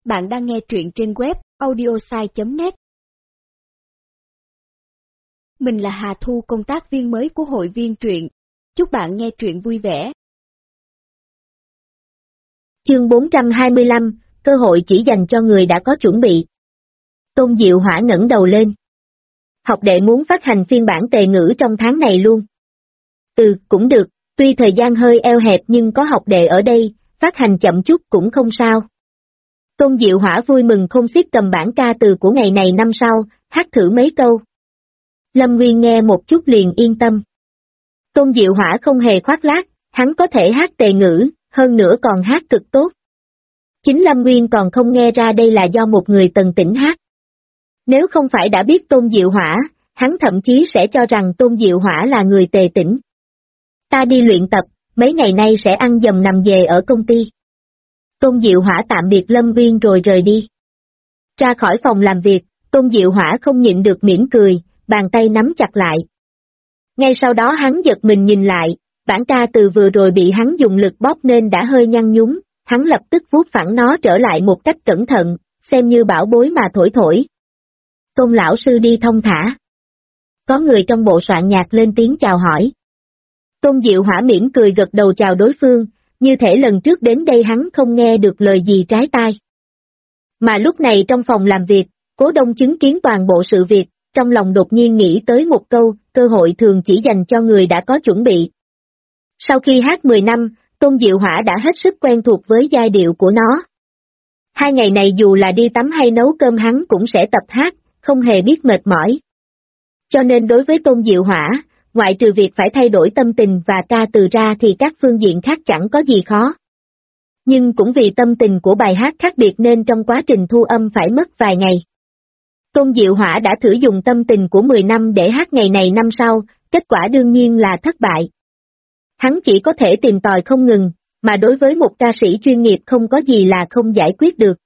Bạn đang nghe truyện trên web audiosai.net. Mình là Hà Thu, công tác viên mới của hội viên truyện. Chúc bạn nghe truyện vui vẻ. Chương 425, cơ hội chỉ dành cho người đã có chuẩn bị. Tôn Diệu Hỏa ngẩng đầu lên. Học đệ muốn phát hành phiên bản tề ngữ trong tháng này luôn. Cũng được, tuy thời gian hơi eo hẹp nhưng có học đệ ở đây, phát hành chậm chút cũng không sao. Tôn Diệu Hỏa vui mừng không xiết cầm bản ca từ của ngày này năm sau, hát thử mấy câu. Lâm Nguyên nghe một chút liền yên tâm. Tôn Diệu Hỏa không hề khoác lác, hắn có thể hát tề ngữ, hơn nữa còn hát cực tốt. Chính Lâm Nguyên còn không nghe ra đây là do một người Tần Tỉnh hát. Nếu không phải đã biết Tôn Diệu Hỏa, hắn thậm chí sẽ cho rằng Tôn Diệu Hỏa là người Tề Tỉnh. Ta đi luyện tập, mấy ngày nay sẽ ăn dầm nằm về ở công ty. Tôn Diệu Hỏa tạm biệt Lâm Nguyên rồi rời đi. Ra khỏi phòng làm việc, Tôn Diệu Hỏa không nhịn được mỉm cười, bàn tay nắm chặt lại. Ngay sau đó hắn giật mình nhìn lại, bản ca từ vừa rồi bị hắn dùng lực bóp nên đã hơi nhăn nhúm, hắn lập tức vuốt phẳng nó trở lại một cách cẩn thận, xem như bảo bối mà thổi. Tôn lão sư đi thông thả. Có người trong bộ soạn nhạc lên tiếng chào hỏi. Tôn Diệu Hỏa mỉm cười gật đầu chào đối phương, như thể lần trước đến đây hắn không nghe được lời gì trái tai. Mà lúc này trong phòng làm việc, Cố Đông chứng kiến toàn bộ sự việc, trong lòng đột nhiên nghĩ tới một câu, cơ hội thường chỉ dành cho người đã có chuẩn bị. Sau khi hát 10 năm, Tôn Diệu Hỏa đã hết sức quen thuộc với giai điệu của nó. 2 ngày này dù là đi tắm hay nấu cơm hắn cũng sẽ tập hát, không hề biết mệt mỏi. Cho nên đối với Tôn Diệu Hỏa, ngoại trừ việc phải thay đổi tâm tình và ca từ ra thì các phương diện khác chẳng có gì khó. Nhưng cũng vì tâm tình của bài hát khác biệt nên trong quá trình thu âm phải mất vài ngày. Tôn Diệu Hỏa đã thử dùng tâm tình của 10 năm để hát ngày này năm sau, kết quả đương nhiên là thất bại. Hắn chỉ có thể tìm tòi không ngừng, mà đối với một ca sĩ chuyên nghiệp không có gì là không giải quyết được.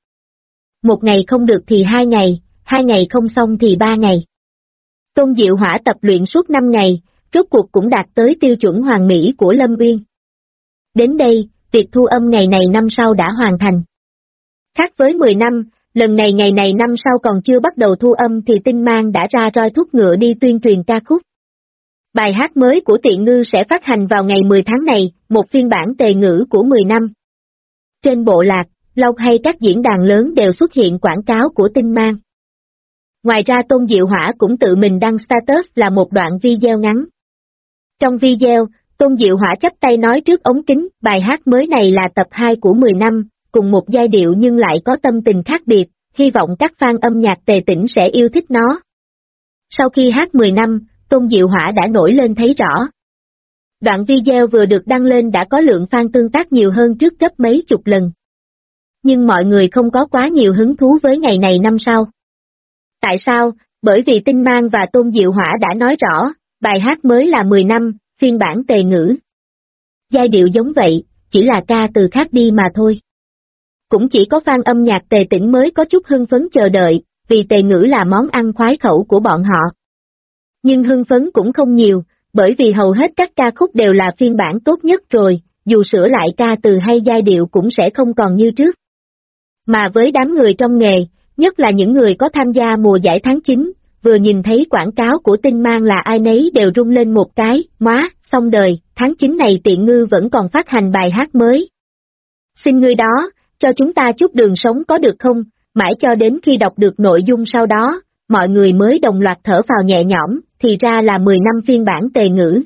1 ngày không được thì 2 ngày, 2 ngày không xong thì 3 ngày. Tôn Diệu Hỏa tập luyện suốt 5 ngày, rốt cuộc cũng đạt tới tiêu chuẩn hoàn mỹ của Lâm Uyên. Đến đây, việc thu âm ngày này năm sau đã hoàn thành. Khác với 10 năm, lần này ngày này năm sau còn chưa bắt đầu thu âm thì Tinh Mang đã ra roi thúc ngựa đi tuyên truyền ca khúc. Bài hát mới của Tiện Ngư sẽ phát hành vào ngày 10 tháng này, một phiên bản tề ngữ của 10 năm. Trên bộ lạc, blog hay các diễn đàn lớn đều xuất hiện quảng cáo của Tinh Mang. Ngoài ra Tôn Diệu Hỏa cũng tự mình đăng status là một đoạn video ngắn. Trong video, Tôn Diệu Hỏa chắp tay nói trước ống kính, bài hát mới này là tập 2 của 10 năm, cùng một giai điệu nhưng lại có tâm tình khác biệt, hy vọng các fan âm nhạc Tề Tỉnh sẽ yêu thích nó. Sau khi hát 10 năm, Tôn Diệu Hỏa đã nổi lên thấy rõ. Đoạn video vừa được đăng lên đã có lượng fan tương tác nhiều hơn trước gấp mấy chục lần. Nhưng mọi người không có quá nhiều hứng thú với ngày này năm sau. Tại sao? Bởi vì Tinh Mang và Tôn Diệu Hỏa đã nói rõ, bài hát mới là 10 năm, phiên bản tề ngữ. Giai điệu giống vậy, chỉ là ca từ khác đi mà thôi. Cũng chỉ có fan âm nhạc Tề Tỉnh mới có chút hưng phấn chờ đợi, vì tề ngữ là món ăn khoái khẩu của bọn họ. Nhưng hưng phấn cũng không nhiều, bởi vì hầu hết các ca khúc đều là phiên bản tốt nhất rồi, dù sửa lại ca từ hay giai điệu cũng sẽ không còn như trước. Mà với đám người trong nghề, nhất là những người có tham gia mùa giải tháng 9, vừa nhìn thấy quảng cáo của Tinh Mang là ai nấy đều rung lên một cái, móa, xong đời, tháng 9 này Tiện Ngư vẫn còn phát hành bài hát mới. Xin ngươi đó, cho chúng ta chút đường sống có được không, mãi cho đến khi đọc được nội dung sau đó, mọi người mới đồng loạt thở phào nhẹ nhõm, thì ra là 10 năm phiên bản tề ngữ.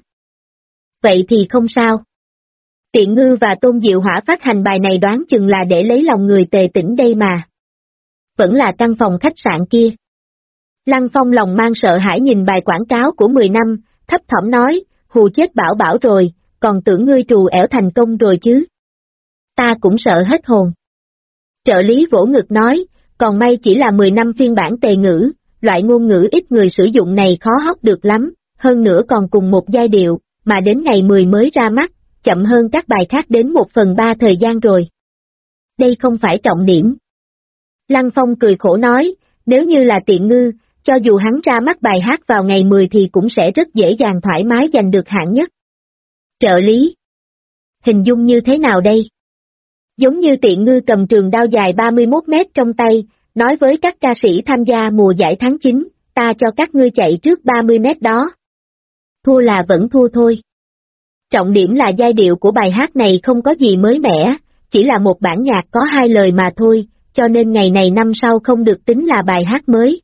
Vậy thì không sao. Tiện Ngư và Tôn Diệu Hỏa phát hành bài này đoán chừng là để lấy lòng người Tề Tỉnh đây mà. Vẫn là căn phòng khách sạn kia. Lăng Phong lòng mang sợ hãi nhìn bài quảng cáo của 10 năm, thấp thỏm nói, hù chết Bảo Bảo rồi, còn tưởng ngươi trù ẻo thành công rồi chứ. Ta cũng sợ hết hồn. Trợ lý vỗ ngực nói, còn may chỉ là 10 năm phiên bản tề ngữ, loại ngôn ngữ ít người sử dụng này khó hóc được lắm, hơn nữa còn cùng một giai điệu, mà đến ngày 10 mới ra mắt, chậm hơn các bài khác đến 1/3 thời gian rồi. Đây không phải trọng điểm. Lăng Phong cười khổ nói, nếu như là Tiện Ngư, cho dù hắn ra mắt bài hát vào ngày 10 thì cũng sẽ rất dễ dàng thoải mái giành được hạng nhất. Trợ lý. Hình dung như thế nào đây? Giống như Tiện Ngư cầm trường đao dài 31 mét trong tay, nói với các ca sĩ tham gia mùa giải tháng 9, ta cho các ngươi chạy trước 30 mét đó. Thua là vẫn thua thôi. Trọng điểm là giai điệu của bài hát này không có gì mới mẻ, chỉ là một bản nhạc có 2 lời mà thôi, cho nên ngày này năm sau không được tính là bài hát mới.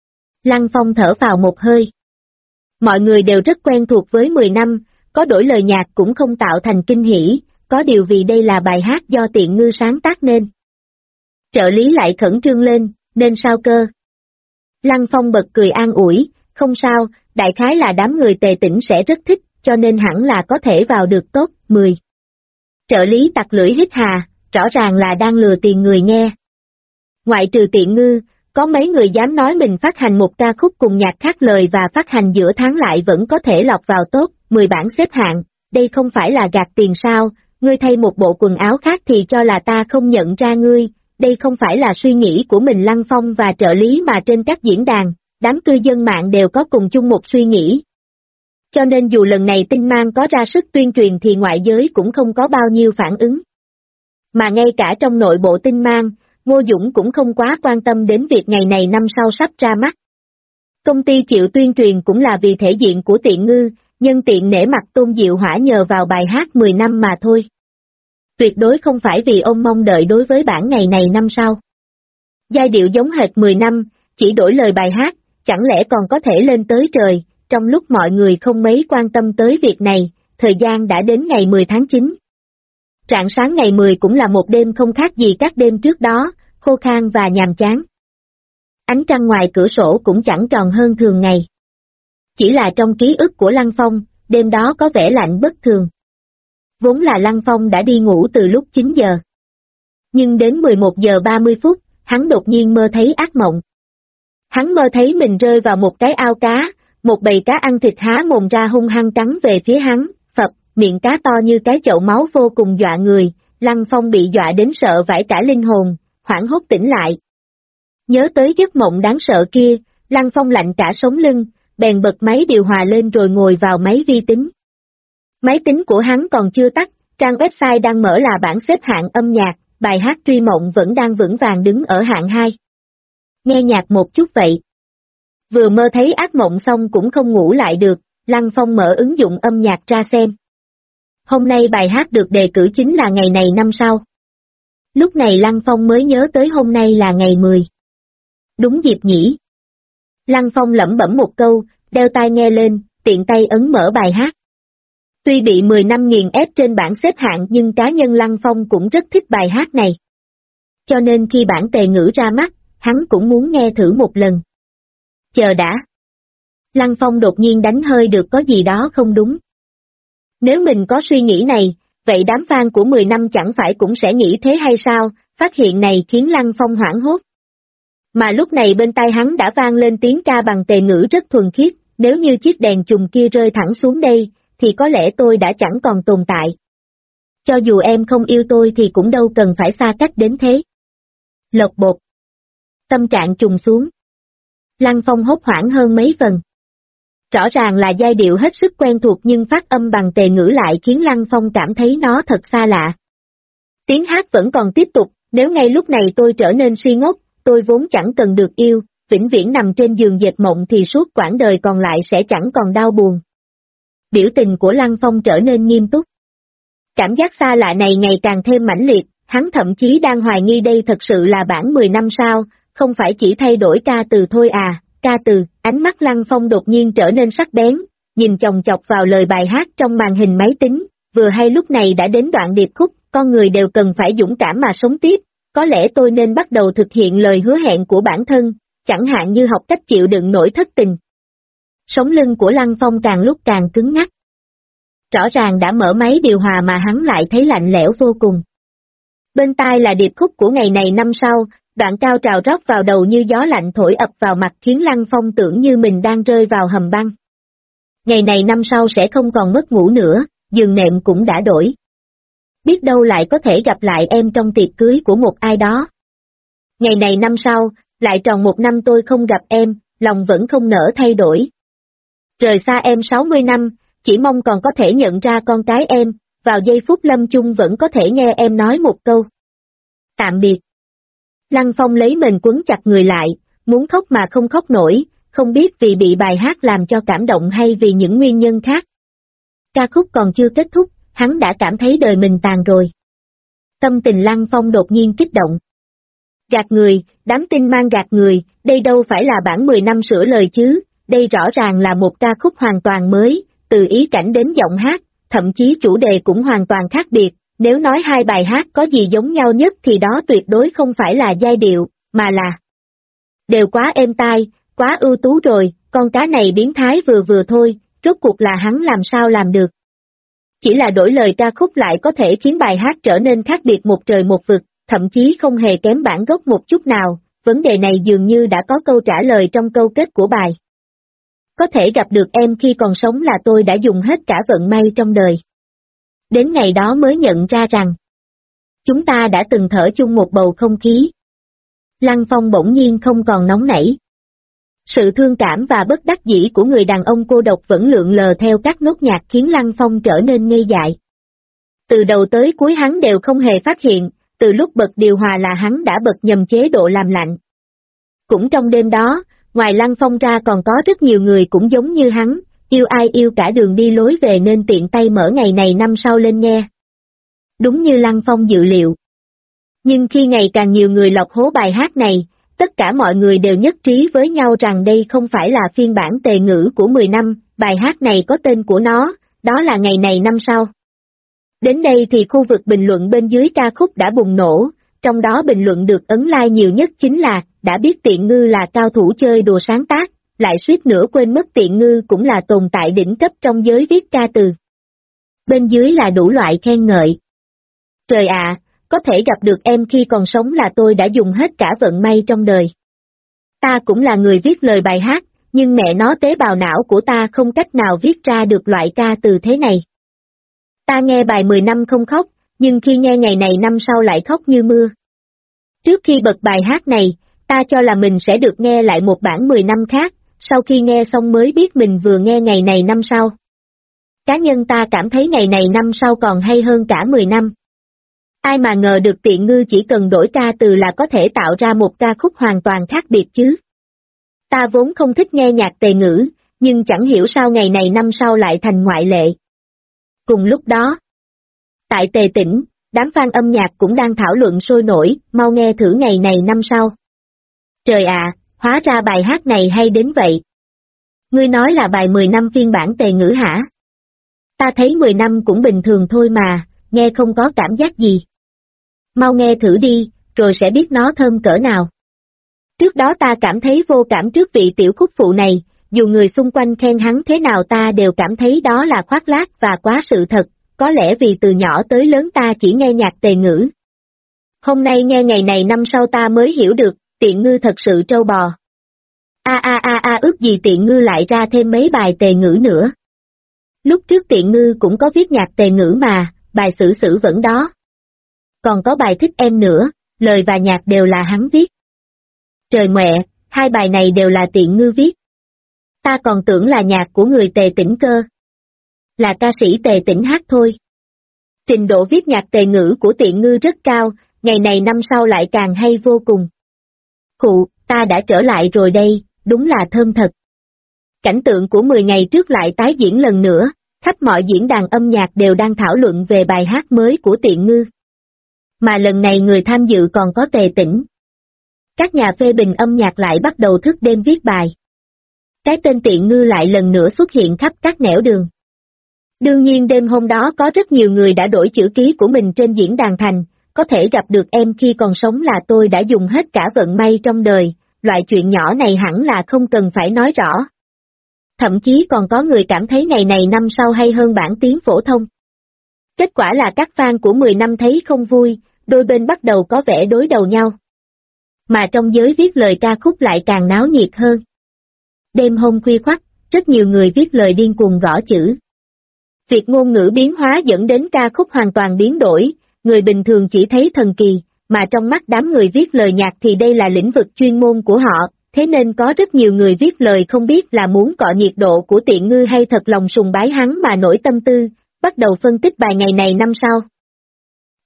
Lăng Phong thở vào một hơi. Mọi người đều rất quen thuộc với 10 năm, có đổi lời nhạc cũng không tạo thành kinh hỉ, có điều vì đây là bài hát do Tiện Ngư sáng tác nên. Trợ lý lại khẩn trương lên, nên sao cơ? Lăng Phong bật cười an ủi, không sao, đại khái là đám người Tề Tĩnh sẽ rất thích, cho nên hẳn là có thể vào được top 10. Trợ lý tặc lưỡi hít hà, rõ ràng là đang lừa tiền người nghe. Ngoại trừ Tiện Ngư, có mấy người dám nói mình phát hành một ca khúc cùng nhạc khác lời và phát hành giữa tháng lại vẫn có thể lọt vào top 10 bảng xếp hạng, đây không phải là gạt tiền sao, ngươi thay một bộ quần áo khác thì cho là ta không nhận ra ngươi, đây không phải là suy nghĩ của mình. Lăng Phong và trợ lý mà trên các diễn đàn, đám cư dân mạng đều có cùng chung một suy nghĩ. Cho nên dù lần này Tinh Mang có ra sức tuyên truyền thì ngoại giới cũng không có bao nhiêu phản ứng. Mà ngay cả trong nội bộ Tinh Mang, Ngô Dũng cũng không quá quan tâm đến việc ngày này năm sau sắp ra mắt. Công ty chịu tuyên truyền cũng là vì thể diện của Tiện Ngư, nhân tiện nể mặt Tôn Diệu Hỏa nhờ vào bài hát 10 năm mà thôi. Tuyệt đối không phải vì ông mong đợi đối với bản ngày này năm sau. Giai điệu giống hệt 10 năm, chỉ đổi lời bài hát, chẳng lẽ còn có thể lên tới trời, trong lúc mọi người không mấy quan tâm tới việc này, thời gian đã đến ngày 10 tháng 9. Rạng sáng ngày 10 cũng là một đêm không khác gì các đêm trước đó, khô khan và nhàm chán. Ánh trăng ngoài cửa sổ cũng chẳng tròn hơn thường ngày. Chỉ là trong ký ức của Lăng Phong, đêm đó có vẻ lạnh bất thường. Vốn là Lăng Phong đã đi ngủ từ lúc 9 giờ. Nhưng đến 11 giờ 30 phút, hắn đột nhiên mơ thấy ác mộng. Hắn mơ thấy mình rơi vào một cái ao cá, một bầy cá ăn thịt há mồm ra hung hăng cắn về phía hắn, phập, miệng cá to như cái chậu máu vô cùng dọa người. Lăng Phong bị dọa đến sợ vãi cả linh hồn, hoảng hốt tỉnh lại. Nhớ tới giấc mộng đáng sợ kia, Lăng Phong lạnh cả sống lưng, bèn bật máy điều hòa lên rồi ngồi vào máy vi tính. Máy tính của hắn còn chưa tắt, trang website đang mở là bảng xếp hạng âm nhạc, bài hát Truy Mộng vẫn đang vững vàng đứng ở hạng 2. Nghe nhạc một chút vậy. Vừa mơ thấy ác mộng xong cũng không ngủ lại được, Lăng Phong mở ứng dụng âm nhạc ra xem. Hôm nay bài hát được đề cử chính là ngày này năm sau. Lúc này Lăng Phong mới nhớ tới hôm nay là ngày 10. Đúng dịp nhỉ. Lăng Phong lẩm bẩm một câu, đeo tai nghe lên, tiện tay ấn mở bài hát. Tuy bị 10 năm nghiền ép trên bảng xếp hạng nhưng cá nhân Lăng Phong cũng rất thích bài hát này. Cho nên khi bản Tề Ngữ ra mắt, hắn cũng muốn nghe thử một lần. Chờ đã. Lăng Phong đột nhiên đánh hơi được có gì đó không đúng. Nếu mình có suy nghĩ này, vậy đám fan của 10 năm chẳng phải cũng sẽ nghĩ thế hay sao? Phát hiện này khiến Lăng Phong hoảng hốt. Mà lúc này bên tai hắn đã vang lên tiếng ca bằng Tề Ngữ rất thuần khiết, nếu như chiếc đèn chùm kia rơi thẳng xuống đây, thì có lẽ tôi đã chẳng còn tồn tại. Cho dù em không yêu tôi thì cũng đâu cần phải xa cách đến thế. Lộc bột. Tâm trạng trùng xuống. Lăng Phong hốt hoảng hơn mấy phần. Rõ ràng là giai điệu hết sức quen thuộc nhưng phát âm bằng Tề Ngữ lại khiến Lăng Phong cảm thấy nó thật xa lạ. Tiếng hát vẫn còn tiếp tục, nếu ngay lúc này tôi trở nên si ngốc, tôi vốn chẳng cần được yêu, vĩnh viễn nằm trên giường dệt mộng thì suốt quãng đời còn lại sẽ chẳng còn đau buồn. Biểu tình của Lăng Phong trở nên nghiêm túc. Cảm giác xa lạ này ngày càng thêm mãnh liệt, hắn thậm chí đang hoài nghi đây thật sự là bản 10 năm sao, không phải chỉ thay đổi ca từ thôi à, ca từ. Ánh mắt Lăng Phong đột nhiên trở nên sắc bén, nhìn chòng chọc vào lời bài hát trong màn hình máy tính, vừa hay lúc này đã đến đoạn điệp khúc, con người đều cần phải dũng cảm mà sống tiếp, có lẽ tôi nên bắt đầu thực hiện lời hứa hẹn của bản thân, chẳng hạn như học cách chịu đựng nỗi thất tình. Sống lưng của Lăng Phong càng lúc càng cứng ngắc. Rõ ràng đã mở máy điều hòa mà hắn lại thấy lạnh lẽo vô cùng. Bên tai là điệp khúc của ngày này năm sau, đoạn cao trào rót vào đầu như gió lạnh thổi ập vào mặt khiến Lăng Phong tưởng như mình đang rơi vào hầm băng. Ngày này năm sau sẽ không còn mất ngủ nữa, giường nệm cũng đã đổi. Biết đâu lại có thể gặp lại em trong tiệc cưới của một ai đó. Ngày này năm sau, lại tròn 1 năm tôi không gặp em, lòng vẫn không nỡ thay đổi. Rời xa em 60 năm, chỉ mong còn có thể nhận ra con cái em, vào giây phút lâm chung vẫn có thể nghe em nói một câu, Tạm biệt. Lăng Phong lấy mền quấn chặt người lại, muốn khóc mà không khóc nổi, không biết vì bị bài hát làm cho cảm động hay vì những nguyên nhân khác. Ca khúc còn chưa kết thúc, hắn đã cảm thấy đời mình tàn rồi. Tâm tình Lăng Phong đột nhiên kích động. Gạt người, đám tin mang gạt người, đây đâu phải là bản 10 năm sửa lời chứ, đây rõ ràng là một ca khúc hoàn toàn mới, từ ý cảnh đến giọng hát, thậm chí chủ đề cũng hoàn toàn khác biệt, nếu nói hai bài hát có gì giống nhau nhất thì đó tuyệt đối không phải là giai điệu, mà là đều quá êm tai, quá ưu tú rồi, con cá này biến thái vừa vừa thôi, rốt cuộc là hắn làm sao làm được. Chỉ là đổi lời ca khúc lại có thể khiến bài hát trở nên khác biệt một trời một vực, thậm chí không hề kém bản gốc một chút nào, vấn đề này dường như đã có câu trả lời trong câu kết của bài. Có thể gặp được em khi còn sống là tôi đã dùng hết cả vận may trong đời. Đến ngày đó mới nhận ra rằng, chúng ta đã từng thở chung một bầu không khí. Lăng Phong bỗng nhiên không còn nóng nảy. Sự thương cảm và bất đắc dĩ của người đàn ông cô độc vẫn lượn lờ theo các nốt nhạc khiến Lăng Phong trở nên ngây dại. Từ đầu tới cuối hắn đều không hề phát hiện, từ lúc bật điều hòa là hắn đã bật nhầm chế độ làm lạnh. Cũng trong đêm đó, ngoài Lăng Phong ra còn có rất nhiều người cũng giống như hắn, yêu ai yêu cả đường đi lối về nên tiện tay mở ngày này năm sau lên nghe. Đúng như Lăng Phong dự liệu. Nhưng khi ngày càng nhiều người lọc hố bài hát này, tất cả mọi người đều nhất trí với nhau rằng đây không phải là phiên bản tề ngữ của 10 năm, bài hát này có tên của nó, đó là ngày này năm sau. Đến đây thì khu vực bình luận bên dưới ca khúc đã bùng nổ, trong đó bình luận được ấn like nhiều nhất chính là, đã biết Tiện Ngư là cao thủ chơi đùa sáng tác, lại suýt nữa quên mất Tiện Ngư cũng là tồn tại đỉnh cấp trong giới viết ca từ. Bên dưới là đủ loại khen ngợi. Trời ạ, có thể gặp được em khi còn sống là tôi đã dùng hết cả vận may trong đời. Ta cũng là người viết lời bài hát, nhưng mẹ nó tế bào não của ta không cách nào viết ra được loại ca từ thế này. Ta nghe bài 10 năm không khóc, nhưng khi nghe ngày này năm sau lại khóc như mưa. Trước khi bật bài hát này, ta cho là mình sẽ được nghe lại một bản 10 năm khác, sau khi nghe xong mới biết mình vừa nghe ngày này năm sau. Cá nhân ta cảm thấy ngày này năm sau còn hay hơn cả 10 năm. Ai mà ngờ được Tiện Ngư chỉ cần đổi ca từ là có thể tạo ra một ca khúc hoàn toàn khác biệt chứ. Ta vốn không thích nghe nhạc tề ngữ, nhưng chẳng hiểu sao ngày này năm sau lại thành ngoại lệ. Cùng lúc đó, tại Tề Tỉnh, đám fan âm nhạc cũng đang thảo luận sôi nổi, mau nghe thử ngày này năm sau. Trời ạ, hóa ra bài hát này hay đến vậy. Ngươi nói là bài 10 năm phiên bản tề ngữ hả? Ta thấy 10 năm cũng bình thường thôi mà, nghe không có cảm giác gì. Mau nghe thử đi, rồi sẽ biết nó thơm cỡ nào. Trước đó ta cảm thấy vô cảm trước vị tiểu khúc phụ này, dù người xung quanh khen hắn thế nào ta đều cảm thấy đó là khoác lác và quá sự thật, có lẽ vì từ nhỏ tới lớn ta chỉ nghe nhạc tề ngữ. Hôm nay nghe ngày này năm sau ta mới hiểu được, Tiện Ngư thật sự trâu bò. Ước gì Tiện Ngư lại ra thêm mấy bài tề ngữ nữa. Lúc trước Tiện Ngư cũng có viết nhạc tề ngữ mà, bài xử xử vẫn đó. Còn có bài thích em nữa, lời và nhạc đều là hắn viết. Trời mẹ, hai bài này đều là Tiện Ngư viết. Ta còn tưởng là nhạc của người Tề Tỉnh cơ. Là ca sĩ Tề Tỉnh hát thôi. Trình độ viết nhạc tề ngữ của Tiện Ngư rất cao, ngày này năm sau lại càng hay vô cùng. Khụ, ta đã trở lại rồi đây, đúng là thơm thật. Cảnh tượng của 10 ngày trước lại tái diễn lần nữa, khắp mọi diễn đàn âm nhạc đều đang thảo luận về bài hát mới của Tiện Ngư. Mà lần này người tham dự còn có Tề Tỉnh. Các nhà phê bình âm nhạc lại bắt đầu thức đêm viết bài. Cái tên Tiện Ngư lại lần nữa xuất hiện khắp các nẻo đường. Đương nhiên đêm hôm đó có rất nhiều người đã đổi chữ ký của mình trên diễn đàn thành, có thể gặp được em khi còn sống là tôi đã dùng hết cả vận may trong đời, loại chuyện nhỏ này hẳn là không cần phải nói rõ. Thậm chí còn có người cảm thấy ngày này năm sau hay hơn bản tiếng phổ thông. Kết quả là các fan của 10 năm thấy không vui, đôi bên bắt đầu có vẻ đối đầu nhau. Mà trong giới viết lời ca khúc lại càng náo nhiệt hơn. Đêm hôm khuya khoắt, rất nhiều người viết lời điên cuồng gõ chữ. Việc ngôn ngữ biến hóa dẫn đến ca khúc hoàn toàn biến đổi, người bình thường chỉ thấy thần kỳ, mà trong mắt đám người viết lời nhạc thì đây là lĩnh vực chuyên môn của họ, thế nên có rất nhiều người viết lời không biết là muốn cọ nhiệt độ của Tiện Ngư hay thật lòng sùng bái hắn mà nổi tâm tư, bắt đầu phân tích bài ngày này năm sau.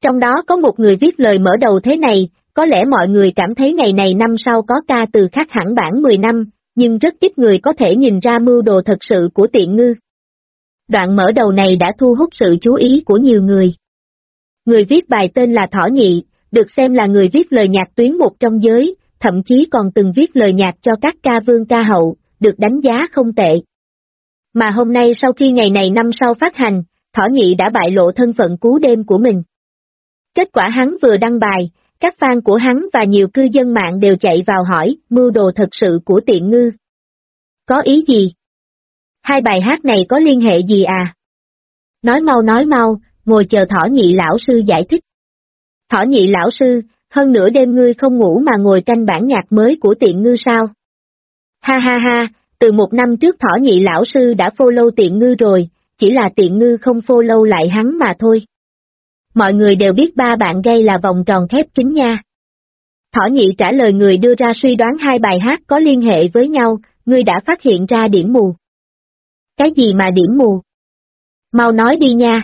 Trong đó có một người viết lời mở đầu thế này, có lẽ mọi người cảm thấy ngày này năm sau có ca từ khác hẳn bản 10 năm, nhưng rất ít người có thể nhìn ra mưu đồ thật sự của Tiện Ngư. Đoạn mở đầu này đã thu hút sự chú ý của nhiều người. Người viết bài tên là Thỏ Nhị, được xem là người viết lời nhạc tuyến một trong giới, thậm chí còn từng viết lời nhạc cho các ca vương ca hậu, được đánh giá không tệ. Mà hôm nay sau khi ngày này năm sau phát hành, Thỏ Nhị đã bại lộ thân phận cú đêm của mình. Kết quả hắn vừa đăng bài, các fan của hắn và nhiều cư dân mạng đều chạy vào hỏi mưu đồ thật sự của Tiện Ngư. Có ý gì? Hai bài hát này có liên hệ gì à? Nói mau, ngồi chờ Thỏ Nhị lão sư giải thích. Thỏ Nhị lão sư, hơn nửa đêm ngươi không ngủ mà ngồi canh bản nhạc mới của Tiện Ngư sao? Ha, từ một năm trước Thỏ Nhị lão sư đã follow Tiện Ngư rồi, chỉ là Tiện Ngư không follow lại hắn mà thôi. Mọi người đều biết ba bạn gay là vòng tròn khép kín nha. Thỏ Nhị trả lời người đưa ra suy đoán hai bài hát có liên hệ với nhau, ngươi đã phát hiện ra điểm mù. Cái gì mà điểm mù? Mau nói đi nha.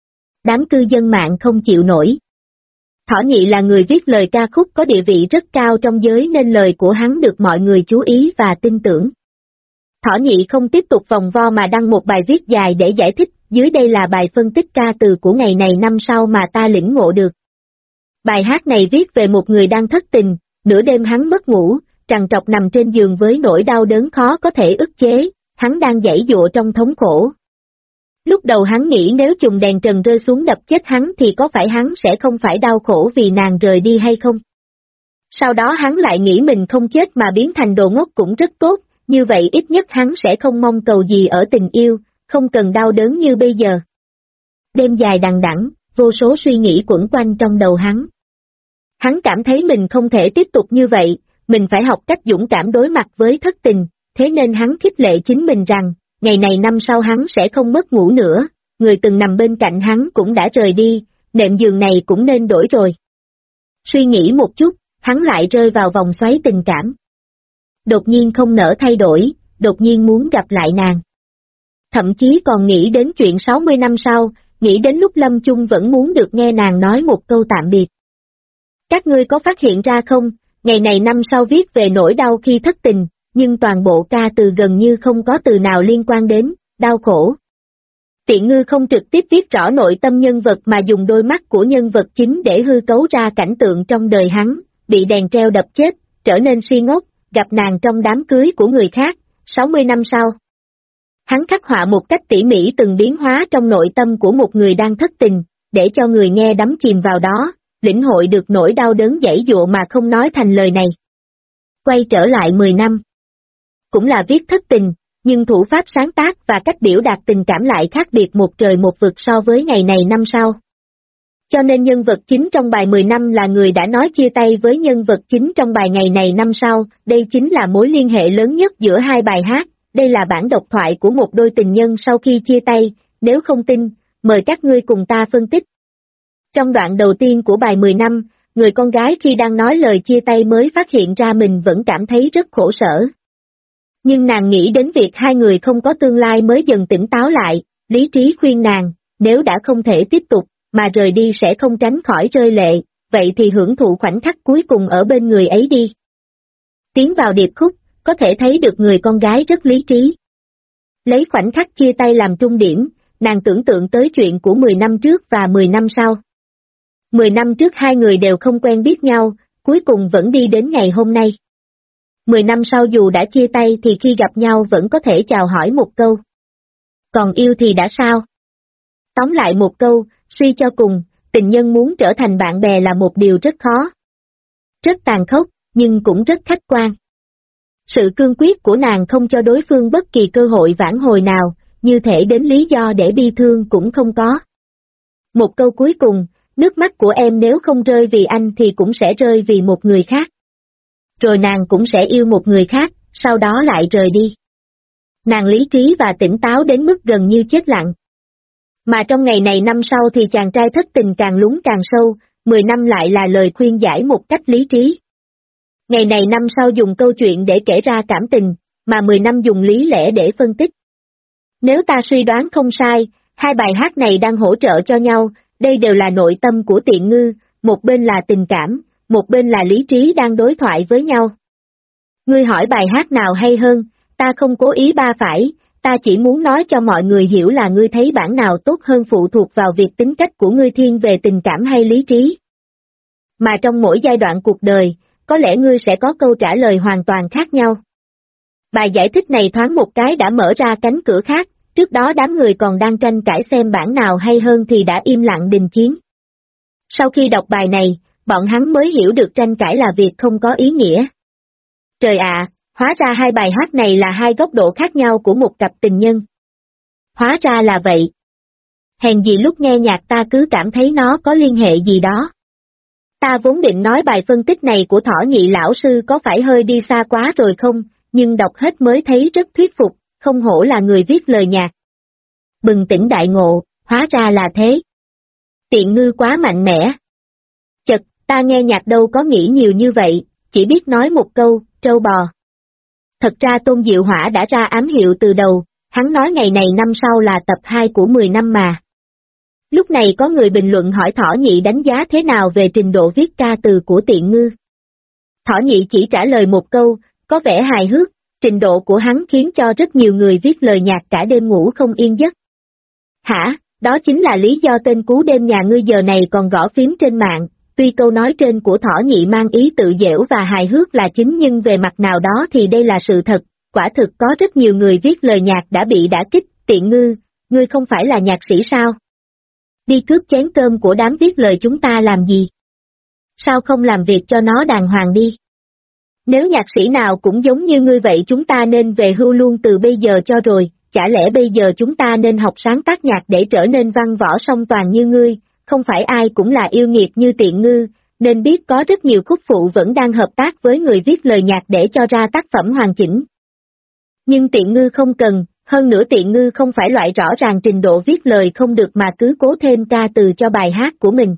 Đám cư dân mạng không chịu nổi. Thỏ Nhị là người viết lời ca khúc có địa vị rất cao trong giới nên lời của hắn được mọi người chú ý và tin tưởng. Thỏ Nhị không tiếp tục vòng vo mà đăng một bài viết dài để giải thích, dưới đây là bài phân tích ca từ của ngày này năm sau mà ta lĩnh ngộ được. Bài hát này viết về một người đang thất tình, nửa đêm hắn mất ngủ, trằn trọc nằm trên giường với nỗi đau đớn khó có thể ức chế, hắn đang giãy giụa trong thống khổ. Lúc đầu hắn nghĩ nếu chùm đèn trần rơi xuống đập chết hắn thì có phải hắn sẽ không phải đau khổ vì nàng rời đi hay không? Sau đó hắn lại nghĩ mình không chết mà biến thành đồ ngốc cũng rất tốt, như vậy ít nhất hắn sẽ không mong cầu gì ở tình yêu, không cần đau đớn như bây giờ. Đêm dài đằng đẵng, vô số suy nghĩ quẩn quanh trong đầu hắn. Hắn cảm thấy mình không thể tiếp tục như vậy, mình phải học cách dũng cảm đối mặt với thất tình, thế nên hắn khích lệ chính mình rằng, ngày này năm sau hắn sẽ không mất ngủ nữa, người từng nằm bên cạnh hắn cũng đã rời đi, nệm giường này cũng nên đổi rồi. Suy nghĩ một chút, hắn lại rơi vào vòng xoáy tình cảm. Đột nhiên không nỡ thay đổi, đột nhiên muốn gặp lại nàng. Thậm chí còn nghĩ đến chuyện 60 năm sau, nghĩ đến lúc lâm chung vẫn muốn được nghe nàng nói một câu tạm biệt. Các ngươi có phát hiện ra không, ngày này năm sau viết về nỗi đau khi thất tình, nhưng toàn bộ ca từ gần như không có từ nào liên quan đến đau khổ. Tiện Ngư không trực tiếp viết rõ nội tâm nhân vật mà dùng đôi mắt của nhân vật chính để hư cấu ra cảnh tượng trong đời hắn, bị đèn treo đập chết, trở nên si ngốc, gặp nàng trong đám cưới của người khác, 60 năm sau. Hắn khắc họa một cách tỉ mỉ từng biến hóa trong nội tâm của một người đang thất tình, để cho người nghe đắm chìm vào đó, lĩnh hội được nỗi đau đớn giãy giụa mà không nói thành lời này. Quay trở lại 10 năm. Cũng là viết thất tình, nhưng thủ pháp sáng tác và cách biểu đạt tình cảm lại khác biệt một trời một vực so với ngày này năm sau. Cho nên nhân vật chính trong bài 10 năm là người đã nói chia tay với nhân vật chính trong bài ngày này năm sau, đây chính là mối liên hệ lớn nhất giữa hai bài hát, đây là bản độc thoại của một đôi tình nhân sau khi chia tay, nếu không tin, mời các ngươi cùng ta phân tích. Trong đoạn đầu tiên của bài 10 năm, người con gái khi đang nói lời chia tay mới phát hiện ra mình vẫn cảm thấy rất khổ sở. Nhưng nàng nghĩ đến việc hai người không có tương lai mới dần tỉnh táo lại, lý trí khuyên nàng, nếu đã không thể tiếp tục, mà rời đi sẽ không tránh khỏi rơi lệ, vậy thì hưởng thụ khoảnh khắc cuối cùng ở bên người ấy đi. Tiến vào điệp khúc, có thể thấy được người con gái rất lý trí. Lấy khoảnh khắc chia tay làm trung điểm, nàng tưởng tượng tới chuyện của 10 năm trước và 10 năm sau. 10 năm trước hai người đều không quen biết nhau, cuối cùng vẫn đi đến ngày hôm nay. 10 năm sau dù đã chia tay thì khi gặp nhau vẫn có thể chào hỏi một câu. Còn yêu thì đã sao? Tóm lại một câu, suy cho cùng, tình nhân muốn trở thành bạn bè là một điều rất khó. Rất tàn khốc, nhưng cũng rất khách quan. Sự cương quyết của nàng không cho đối phương bất kỳ cơ hội vãn hồi nào, như thể đến lý do để bi thương cũng không có. Một câu cuối cùng, nước mắt của em nếu không rơi vì anh thì cũng sẽ rơi vì một người khác. Rồi nàng cũng sẽ yêu một người khác, sau đó lại rời đi. Nàng lý trí và tỉnh táo đến mức gần như chết lặng. Mà trong ngày này năm sau thì chàng trai thất tình càng lún càng sâu, 10 năm lại là lời khuyên giải một cách lý trí. Ngày này năm sau dùng câu chuyện để kể ra cảm tình, mà 10 năm dùng lý lẽ để phân tích. Nếu ta suy đoán không sai, hai bài hát này đang hỗ trợ cho nhau, Đây đều là nội tâm của Tiện Ngư, một bên là tình cảm, một bên là lý trí đang đối thoại với nhau. Ngươi hỏi bài hát nào hay hơn, ta không cố ý ba phải, ta chỉ muốn nói cho mọi người hiểu là ngươi thấy bản nào tốt hơn phụ thuộc vào việc tính cách của ngươi thiên về tình cảm hay lý trí. Mà trong mỗi giai đoạn cuộc đời, có lẽ ngươi sẽ có câu trả lời hoàn toàn khác nhau. Bài giải thích này thoáng một cái đã mở ra cánh cửa khác, trước đó đám người còn đang tranh cãi xem bản nào hay hơn thì đã im lặng đình chiến. Sau khi đọc bài này, bọn hắn mới hiểu được tranh cãi là việc không có ý nghĩa. Trời ạ, hóa ra hai bài hát này là hai góc độ khác nhau của một cặp tình nhân. Hóa ra là vậy. Hèn gì lúc nghe nhạc ta cứ cảm thấy nó có liên hệ gì đó. Ta vốn định nói bài phân tích này của Thỏ Nhị lão sư có phải hơi đi xa quá rồi không, nhưng đọc hết mới thấy rất thuyết phục, không hổ là người viết lời nhạc. Bừng tỉnh đại ngộ, hóa ra là thế. Tiện Ngư quá mạnh mẽ. Chật, ta nghe nhạc đâu có nghĩ nhiều như vậy, chỉ biết nói một câu, trâu bò. Thật ra Tôn Diệu Hỏa đã ra ám hiệu từ đầu, hắn nói ngày này năm sau là tập 2 của 10 năm mà. Lúc này có người bình luận hỏi Thỏ Nhị đánh giá thế nào về trình độ viết ca từ của Tiện Ngư. Thỏ Nhị chỉ trả lời một câu, có vẻ hài hước, trình độ của hắn khiến cho rất nhiều người viết lời nhạc cả đêm ngủ không yên giấc. Hả, đó chính là lý do tên cú đêm nhà ngươi giờ này còn gõ phím trên mạng, tuy câu nói trên của Thỏ Nhị mang ý tự giễu và hài hước là chính nhưng về mặt nào đó thì đây là sự thật, quả thực có rất nhiều người viết lời nhạc đã bị đả kích. Tiện Ngư, ngươi không phải là nhạc sĩ sao? Đi cướp chén cơm của đám viết lời chúng ta làm gì? Sao không làm việc cho nó đàng hoàng đi? Nếu nhạc sĩ nào cũng giống như ngươi vậy chúng ta nên về hưu luôn từ bây giờ cho rồi, chả lẽ bây giờ chúng ta nên học sáng tác nhạc để trở nên văn võ song toàn như ngươi, không phải ai cũng là yêu nghiệt như Tiện Ngư, nên biết có rất nhiều khúc phụ vẫn đang hợp tác với người viết lời nhạc để cho ra tác phẩm hoàn chỉnh. Nhưng Tiện Ngư không cần, hơn nữa Tiện Ngư không phải loại rõ ràng trình độ viết lời không được mà cứ cố thêm ca từ cho bài hát của mình.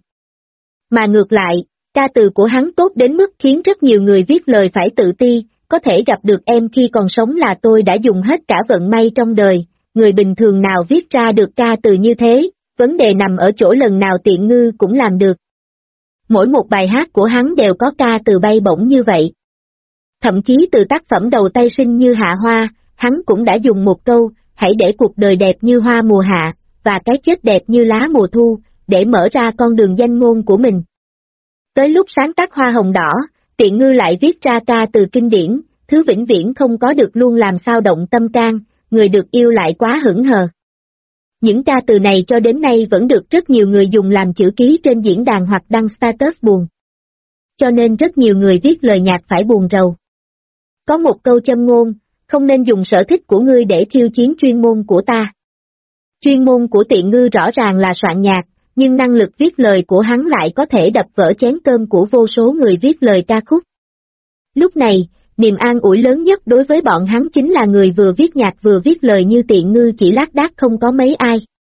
Mà ngược lại, ca từ của hắn tốt đến mức khiến rất nhiều người viết lời phải tự ti, có thể gặp được em khi còn sống là tôi đã dùng hết cả vận may trong đời, người bình thường nào viết ra được ca từ như thế, vấn đề nằm ở chỗ lần nào Tiện Ngư cũng làm được. Mỗi một bài hát của hắn đều có ca từ bay bổng như vậy. Thậm chí từ tác phẩm đầu tay sinh như Hạ Hoa, hắn cũng đã dùng một câu, hãy để cuộc đời đẹp như hoa mùa hạ, và cái chết đẹp như lá mùa thu, để mở ra con đường danh ngôn của mình. Tới lúc sáng tác Hoa Hồng Đỏ, Tiện Ngư lại viết ra ca từ kinh điển, thứ vĩnh viễn không có được luôn làm sao động tâm can, người được yêu lại quá hững hờ. Những ca từ này cho đến nay vẫn được rất nhiều người dùng làm chữ ký trên diễn đàn hoặc đăng status buồn. Cho nên rất nhiều người viết lời nhạc phải buồn rầu. Có một câu châm ngôn, không nên dùng sở thích của ngươi để khiêu chiến chuyên môn của ta. Chuyên môn của Tiện Ngư rõ ràng là soạn nhạc, nhưng năng lực viết lời của hắn lại có thể đập vỡ chén cơm của vô số người viết lời ca khúc. Lúc này, niềm an ủi lớn nhất đối với bọn hắn chính là người vừa viết nhạc vừa viết lời như Tiện Ngư chỉ lác đác không có mấy ai.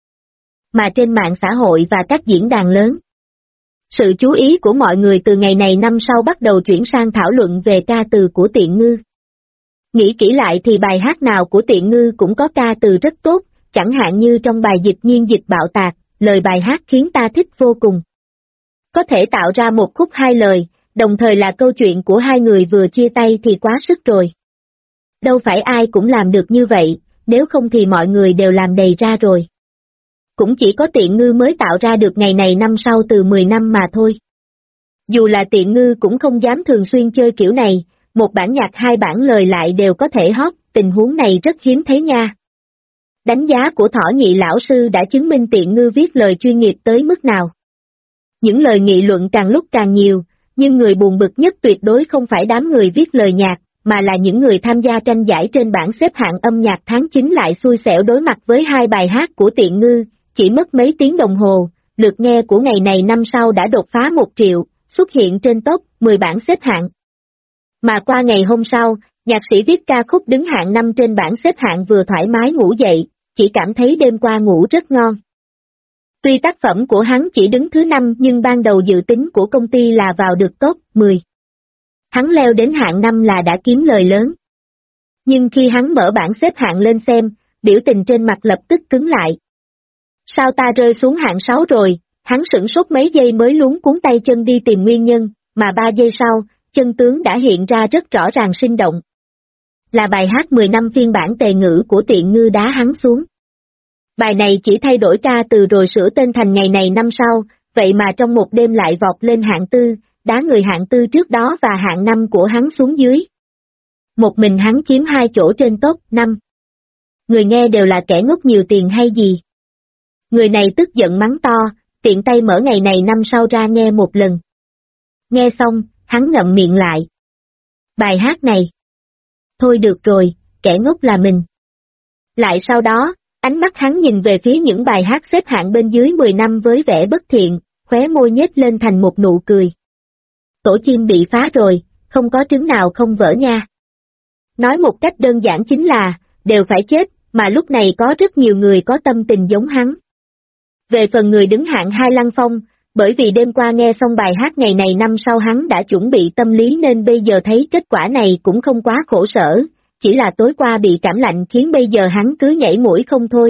Mà trên mạng xã hội và các diễn đàn lớn, sự chú ý của mọi người từ ngày này năm sau bắt đầu chuyển sang thảo luận về ca từ của Tiện Ngư. Nghĩ kỹ lại thì bài hát nào của Tiện Ngư cũng có ca từ rất tốt, chẳng hạn như trong bài Dịch Nhiên Dịch Bạo Tạc, lời bài hát khiến ta thích vô cùng. Có thể tạo ra một khúc hai lời, đồng thời là câu chuyện của hai người vừa chia tay thì quá sức rồi. Đâu phải ai cũng làm được như vậy, nếu không thì mọi người đều làm đầy ra rồi. Cũng chỉ có Tiện Ngư mới tạo ra được ngày này năm sau từ 10 năm mà thôi. Dù là Tiện Ngư cũng không dám thường xuyên chơi kiểu này, một bản nhạc hai bản lời lại đều có thể hot, tình huống này rất hiếm thấy nha. Đánh giá của Thỏ Nhị lão sư đã chứng minh Tiện Ngư viết lời chuyên nghiệp tới mức nào. Những lời nghị luận càng lúc càng nhiều, nhưng người buồn bực nhất tuyệt đối không phải đám người viết lời nhạc, mà là những người tham gia tranh giải trên bảng xếp hạng âm nhạc tháng 9 lại xui xẻo đối mặt với hai bài hát của Tiện Ngư, chỉ mất mấy tiếng đồng hồ, lượt nghe của ngày này năm sau đã đột phá 1 triệu, xuất hiện trên top 10 bảng xếp hạng. Mà qua ngày hôm sau, nhạc sĩ viết ca khúc đứng hạng 5 trên bảng xếp hạng vừa thoải mái ngủ dậy, chỉ cảm thấy đêm qua ngủ rất ngon. Tuy tác phẩm của hắn chỉ đứng thứ 5 nhưng ban đầu dự tính của công ty là vào được top 10. Hắn leo đến hạng 5 là đã kiếm lời lớn. Nhưng khi hắn mở bảng xếp hạng lên xem, biểu tình trên mặt lập tức cứng lại. Sao ta rơi xuống hạng 6 rồi, Hắn sửng sốt mấy giây mới luống cuống tay chân đi tìm nguyên nhân, mà 3 giây sau, chân tướng đã hiện ra rất rõ ràng sinh động. Là bài hát 10 năm phiên bản tề ngữ của Tiện Ngư đá hắn xuống. Bài này chỉ thay đổi ca từ rồi sửa tên thành Ngày này năm sau, vậy mà trong một đêm lại vọt lên hạng tư, đá người hạng tư trước đó và hạng 5 của hắn xuống dưới. Một mình hắn chiếm 2 chỗ trên top 5. Người nghe đều là kẻ ngốc nhiều tiền hay gì? Người này tức giận mắng to, tiện tay mở Ngày này năm sau ra nghe một lần. Nghe xong, hắn ngậm miệng lại. Bài hát này. Thôi được rồi, kẻ ngốc là mình. Lại sau đó, ánh mắt hắn nhìn về phía những bài hát xếp hạng bên dưới 10 năm với vẻ bất thiện, khóe môi nhếch lên thành một nụ cười. Tổ chim bị phá rồi, không có trứng nào không vỡ nha. Nói một cách đơn giản chính là, đều phải chết, mà lúc này có rất nhiều người có tâm tình giống hắn. Về phần người đứng hạng 2 Lăng Phong, bởi vì đêm qua nghe xong bài hát Ngày này năm sau hắn đã chuẩn bị tâm lý nên bây giờ thấy kết quả này cũng không quá khổ sở, chỉ là tối qua bị cảm lạnh khiến bây giờ hắn cứ nhảy mũi không thôi.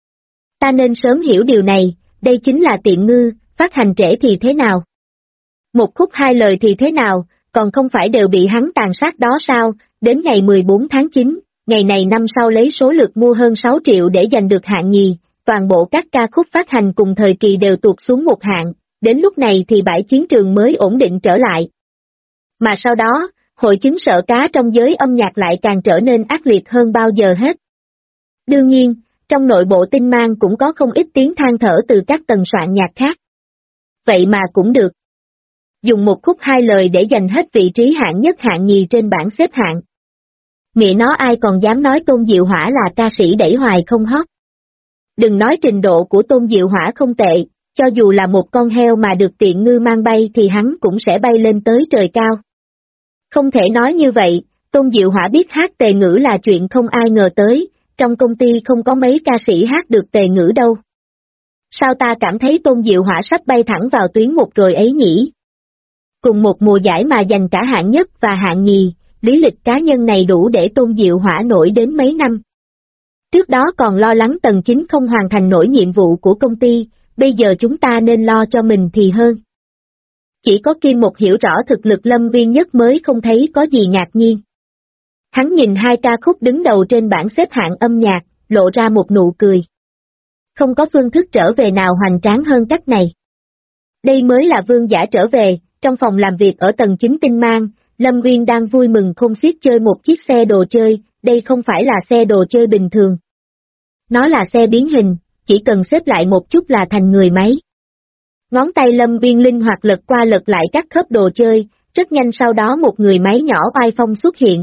Ta nên sớm hiểu điều này, đây chính là Tiện Ngư, phát hành trễ thì thế nào? Một khúc 2 lời thì thế nào, còn không phải đều bị hắn tàn sát đó sao, đến ngày 14 tháng 9, ngày này năm sau lấy số lượt mua hơn 6 triệu để giành được hạng nhì, toàn bộ các ca khúc phát hành cùng thời kỳ đều tụt xuống một hạng, đến lúc này thì bãi chiến trường mới ổn định trở lại. Mà sau đó, hội chứng sợ cá trong giới âm nhạc lại càng trở nên ác liệt hơn bao giờ hết. Đương nhiên, trong nội bộ Tinh Mang cũng có không ít tiếng than thở từ các tầng soạn nhạc khác. Vậy mà cũng được. Dùng một khúc 2 lời để giành hết vị trí hạng nhất hạng nhì trên bảng xếp hạng. Mẹ nó ai còn dám nói Tôn Diệu Hỏa là ca sĩ đẩy hoài không hót. Đừng nói trình độ của Tôn Diệu Hỏa không tệ, cho dù là một con heo mà được Tiện Ngư mang bay thì hắn cũng sẽ bay lên tới trời cao. Không thể nói như vậy, Tôn Diệu Hỏa biết hát tề ngữ là chuyện không ai ngờ tới, trong công ty không có mấy ca sĩ hát được tề ngữ đâu. Sao ta cảm thấy Tôn Diệu Hỏa sắp bay thẳng vào tuyến 1 rồi ấy nhỉ? Cùng một mùa giải mà giành cả hạng nhất và hạng nhì, lý lịch cá nhân này đủ để Tôn Diệu Hỏa nổi đến mấy năm. Trước đó còn lo lắng tầng 9 không hoàn thành nổi nhiệm vụ của công ty, bây giờ chúng ta nên lo cho mình thì hơn. Chỉ có Kim Một hiểu rõ thực lực Lâm Viên Nhất mới không thấy có gì ngạc nhiên. Hắn nhìn 2 ca khúc đứng đầu trên bảng xếp hạng âm nhạc, lộ ra một nụ cười. Không có phương thức trở về nào hoành tráng hơn cách này. Đây mới là vương giả trở về, trong phòng làm việc ở tầng 9 Tinh Mang, Lâm Viên đang vui mừng khôn xiết chơi một chiếc xe đồ chơi, đây không phải là xe đồ chơi bình thường. Nó là xe biến hình, chỉ cần xếp lại một chút là thành người máy. Ngón tay Lâm Viên linh hoạt lật qua lật lại các khớp đồ chơi, rất nhanh sau đó một người máy nhỏ oai phong xuất hiện.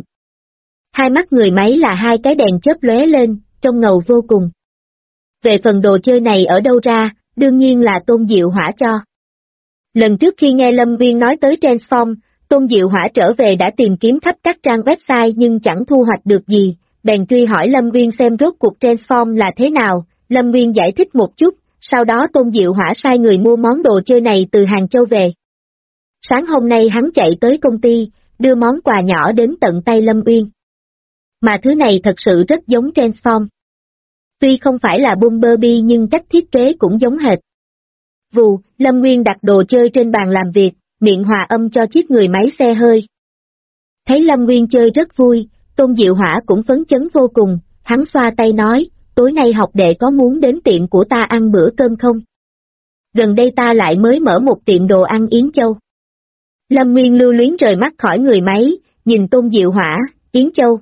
2 mắt người máy là 2 cái đèn chớp lóe lên, trông ngầu vô cùng. Về phần đồ chơi này ở đâu ra, đương nhiên là Tôn Diệu Hỏa cho. Lần trước khi nghe Lâm Viên nói tới Transform, Tôn Diệu Hỏa trở về đã tìm kiếm khắp các trang website nhưng chẳng thu hoạch được gì, bèn truy hỏi Lâm Viên xem rốt cuộc Transform là thế nào, Lâm Viên giải thích một chút, sau đó Tôn Diệu Hỏa sai người mua món đồ chơi này từ Hàng Châu về. Sáng hôm nay hắn chạy tới công ty, đưa món quà nhỏ đến tận tay Lâm Uyên. Mà thứ này thật sự rất giống Transform. Tuy không phải là Bumblebee nhưng cách thiết kế cũng giống hệt. Vù, Lâm Nguyên đặt đồ chơi trên bàn làm việc, miệng hòa âm cho chiếc người máy xe hơi. Thấy Lâm Nguyên chơi rất vui, Tôn Diệu Hỏa cũng phấn chấn vô cùng, hắn xoa tay nói, tối nay học đệ có muốn đến tiệm của ta ăn bữa cơm không? Gần đây ta lại mới mở một tiệm đồ ăn Yến Châu. Lâm Nguyên lưu luyến rời mắt khỏi người máy, nhìn Tôn Diệu Hỏa, Yến Châu.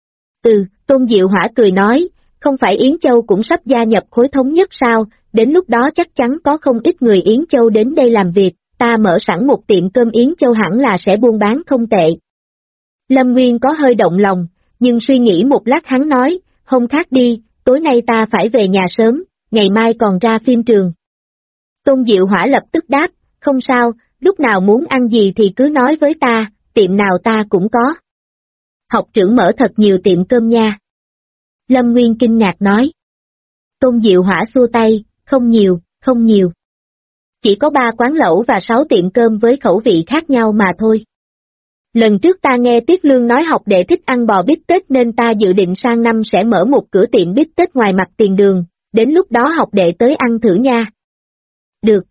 Tôn Diệu Hỏa cười nói, không phải Yến Châu cũng sắp gia nhập khối thống nhất sao, đến lúc đó chắc chắn có không ít người Yến Châu đến đây làm việc, ta mở sẵn một tiệm cơm Yến Châu hẳn là sẽ buôn bán không tệ. Lâm Nguyên có hơi động lòng, nhưng suy nghĩ một lát hắn nói, hôm khác đi, tối nay ta phải về nhà sớm, ngày mai còn ra phim trường. Tôn Diệu Hỏa lập tức đáp, không sao, lúc nào muốn ăn gì thì cứ nói với ta, tiệm nào ta cũng có. Học trưởng mở thật nhiều tiệm cơm nha. Lâm Nguyên kinh ngạc nói. Tôn Diệu Hỏa xua tay, không nhiều. Chỉ có 3 quán lẩu và 6 tiệm cơm với khẩu vị khác nhau mà thôi. Lần trước ta nghe Tiết Lương nói học đệ thích ăn bò bít tết nên ta dự định sang năm sẽ mở một cửa tiệm bít tết ngoài mặt tiền đường, đến lúc đó học đệ tới ăn thử nha. Được,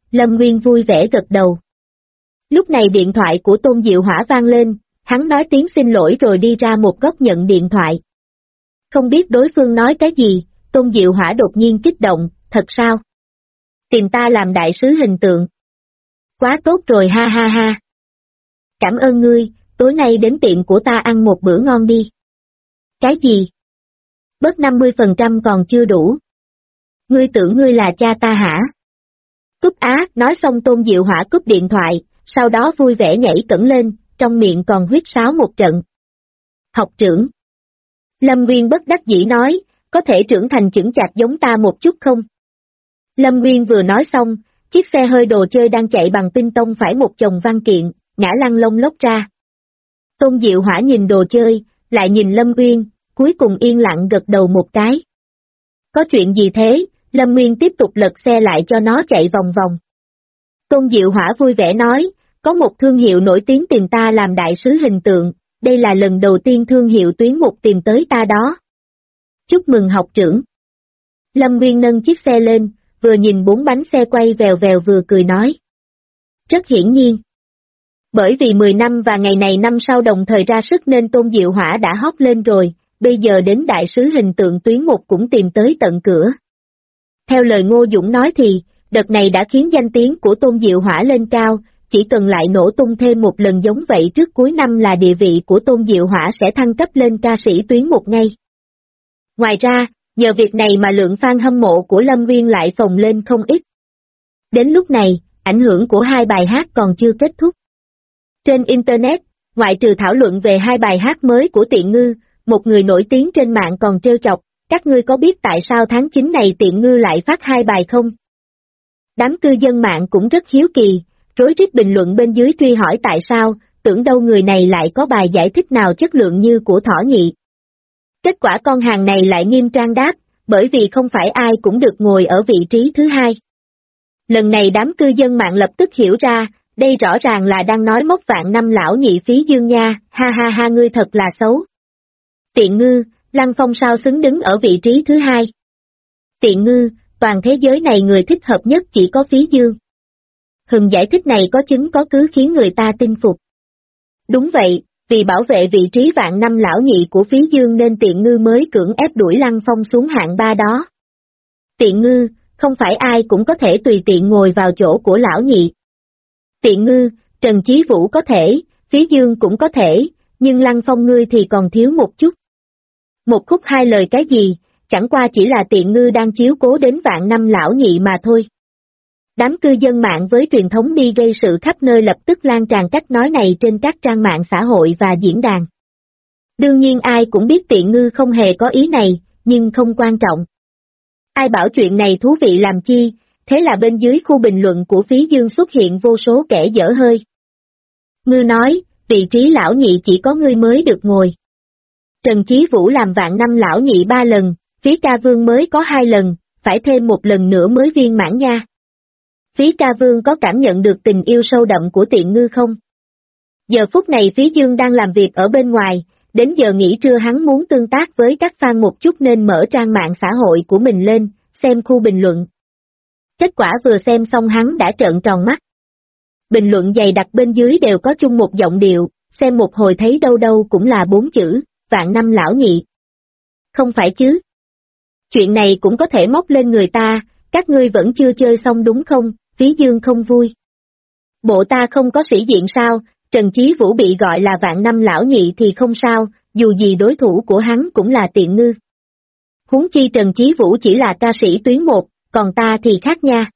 Lâm Nguyên vui vẻ gật đầu. Lúc này điện thoại của Tôn Diệu Hỏa vang lên, hắn nói tiếng xin lỗi rồi đi ra một góc nhận điện thoại. Không biết đối phương nói cái gì, Tôn Diệu Hỏa đột nhiên kích động, thật sao? Tìm ta làm đại sứ hình tượng. Quá tốt rồi ha ha ha. Cảm ơn ngươi, tối nay đến tiệm của ta ăn một bữa ngon đi. Cái gì? Bớt 50% còn chưa đủ. Ngươi tưởng ngươi là cha ta hả? Cúp nói xong Tôn Diệu Hỏa cúp điện thoại, sau đó vui vẻ nhảy cẫng lên, trong miệng còn huýt sáo một trận. Học trưởng. Lâm Nguyên bất đắc dĩ nói, có thể trưởng thành chững chạc giống ta một chút không? Lâm Nguyên vừa nói xong, chiếc xe hơi đồ chơi đang chạy bằng pin tông phải một chồng văn kiện, ngã lăn lông lốc ra. Tôn Diệu Hỏa nhìn đồ chơi, lại nhìn Lâm Nguyên, cuối cùng yên lặng gật đầu một cái. Có chuyện gì thế? Lâm Nguyên tiếp tục lật xe lại cho nó chạy vòng vòng. Tôn Diệu Hỏa vui vẻ nói, có một thương hiệu nổi tiếng tìm ta làm đại sứ hình tượng, đây là lần đầu tiên thương hiệu tuyến một tìm tới ta đó. Chúc mừng học trưởng. Lâm Nguyên nâng chiếc xe lên, vừa nhìn 4 bánh xe quay vèo vèo vừa cười nói. Rất hiển nhiên. Bởi vì 10 năm và ngày này năm sau đồng thời ra sức nên Tôn Diệu Hỏa đã hót lên rồi, bây giờ đến đại sứ hình tượng tuyến một cũng tìm tới tận cửa. Theo lời Ngô Dũng nói thì, đợt này đã khiến danh tiếng của Tôn Diệu Hỏa lên cao, chỉ cần lại nổ tung thêm một lần giống vậy trước cuối năm là địa vị của Tôn Diệu Hỏa sẽ thăng cấp lên ca sĩ tuyến một ngay. Ngoài ra, nhờ việc này mà lượng fan hâm mộ của Lâm Nguyên lại phồng lên không ít. Đến lúc này, ảnh hưởng của 2 bài hát còn chưa kết thúc. Trên Internet, ngoại trừ thảo luận về 2 bài hát mới của Tiện Ngư, một người nổi tiếng trên mạng còn trêu chọc, các ngươi có biết tại sao tháng 9 này Tiện Ngư lại phát 2 bài không? Đám cư dân mạng cũng rất hiếu kỳ, rối rít bình luận bên dưới truy hỏi tại sao, tưởng đâu người này lại có bài giải thích nào chất lượng như của Thỏ Nhị. Kết quả con hàng này lại nghiêm trang đáp, bởi vì không phải ai cũng được ngồi ở vị trí thứ 2. Lần này đám cư dân mạng lập tức hiểu ra, đây rõ ràng là đang nói mốc vạn năm lão nhị Phí Dương nha, ha ha ha ngươi thật là xấu. Tiện Ngư, Lăng Phong sao xứng đứng ở vị trí thứ 2. Tiện Ngư, toàn thế giới này người thích hợp nhất chỉ có Phí Dương. Giải thích này có chứng có cứ khiến người ta tin phục. Đúng vậy, vì bảo vệ vị trí vạn năm lão nhị của Phí Dương nên Tiện Ngư mới cưỡng ép đuổi Lăng Phong xuống hạng 3 đó. Tiện Ngư, không phải ai cũng có thể tùy tiện ngồi vào chỗ của lão nhị. Tiện Ngư, Trần Chí Vũ có thể, Phí Dương cũng có thể, nhưng Lăng Phong ngươi thì còn thiếu một chút. Một khúc 2 lời cái gì, chẳng qua chỉ là Tiện Ngư đang chiếu cố đến vạn năm lão nhị mà thôi. Đám cư dân mạng với truyền thống đi gây sự khắp nơi lập tức lan tràn cách nói này trên các trang mạng xã hội và diễn đàn. Đương nhiên ai cũng biết Tiện Ngư không hề có ý này, nhưng không quan trọng. Ai bảo chuyện này thú vị làm chi, thế là bên dưới khu bình luận của Phí Dương xuất hiện vô số kẻ dở hơi. Ngư nói, vị trí lão nhị chỉ có ngươi mới được ngồi. Trần Chí Vũ làm vạn năm lão nhị 3 lần, Phí Ca Vương mới có 2 lần, phải thêm một lần nữa mới viên mãn nha. Phí Ca Vương có cảm nhận được tình yêu sâu đậm của Tiện Ngư không? Giờ phút này Phí Dương đang làm việc ở bên ngoài, đến giờ nghỉ trưa hắn muốn tương tác với các fan một chút nên mở trang mạng xã hội của mình lên, xem khu bình luận. Kết quả vừa xem xong hắn đã trợn tròn mắt. Bình luận dày đặc bên dưới đều có chung một giọng điệu, xem một hồi thấy đâu đâu cũng là 4 chữ, vạn năm lão nhị. Không phải chứ? Chuyện này cũng có thể móc lên người ta, các ngươi vẫn chưa chơi xong đúng không? Phí Dương không vui. Bộ ta không có sĩ diện sao, Trần Chí Vũ bị gọi là vạn năm lão nhị thì không sao, dù gì đối thủ của hắn cũng là Tiện Ngư. Huống chi Trần Chí Vũ chỉ là ca sĩ tuyến 1, còn ta thì khác nha.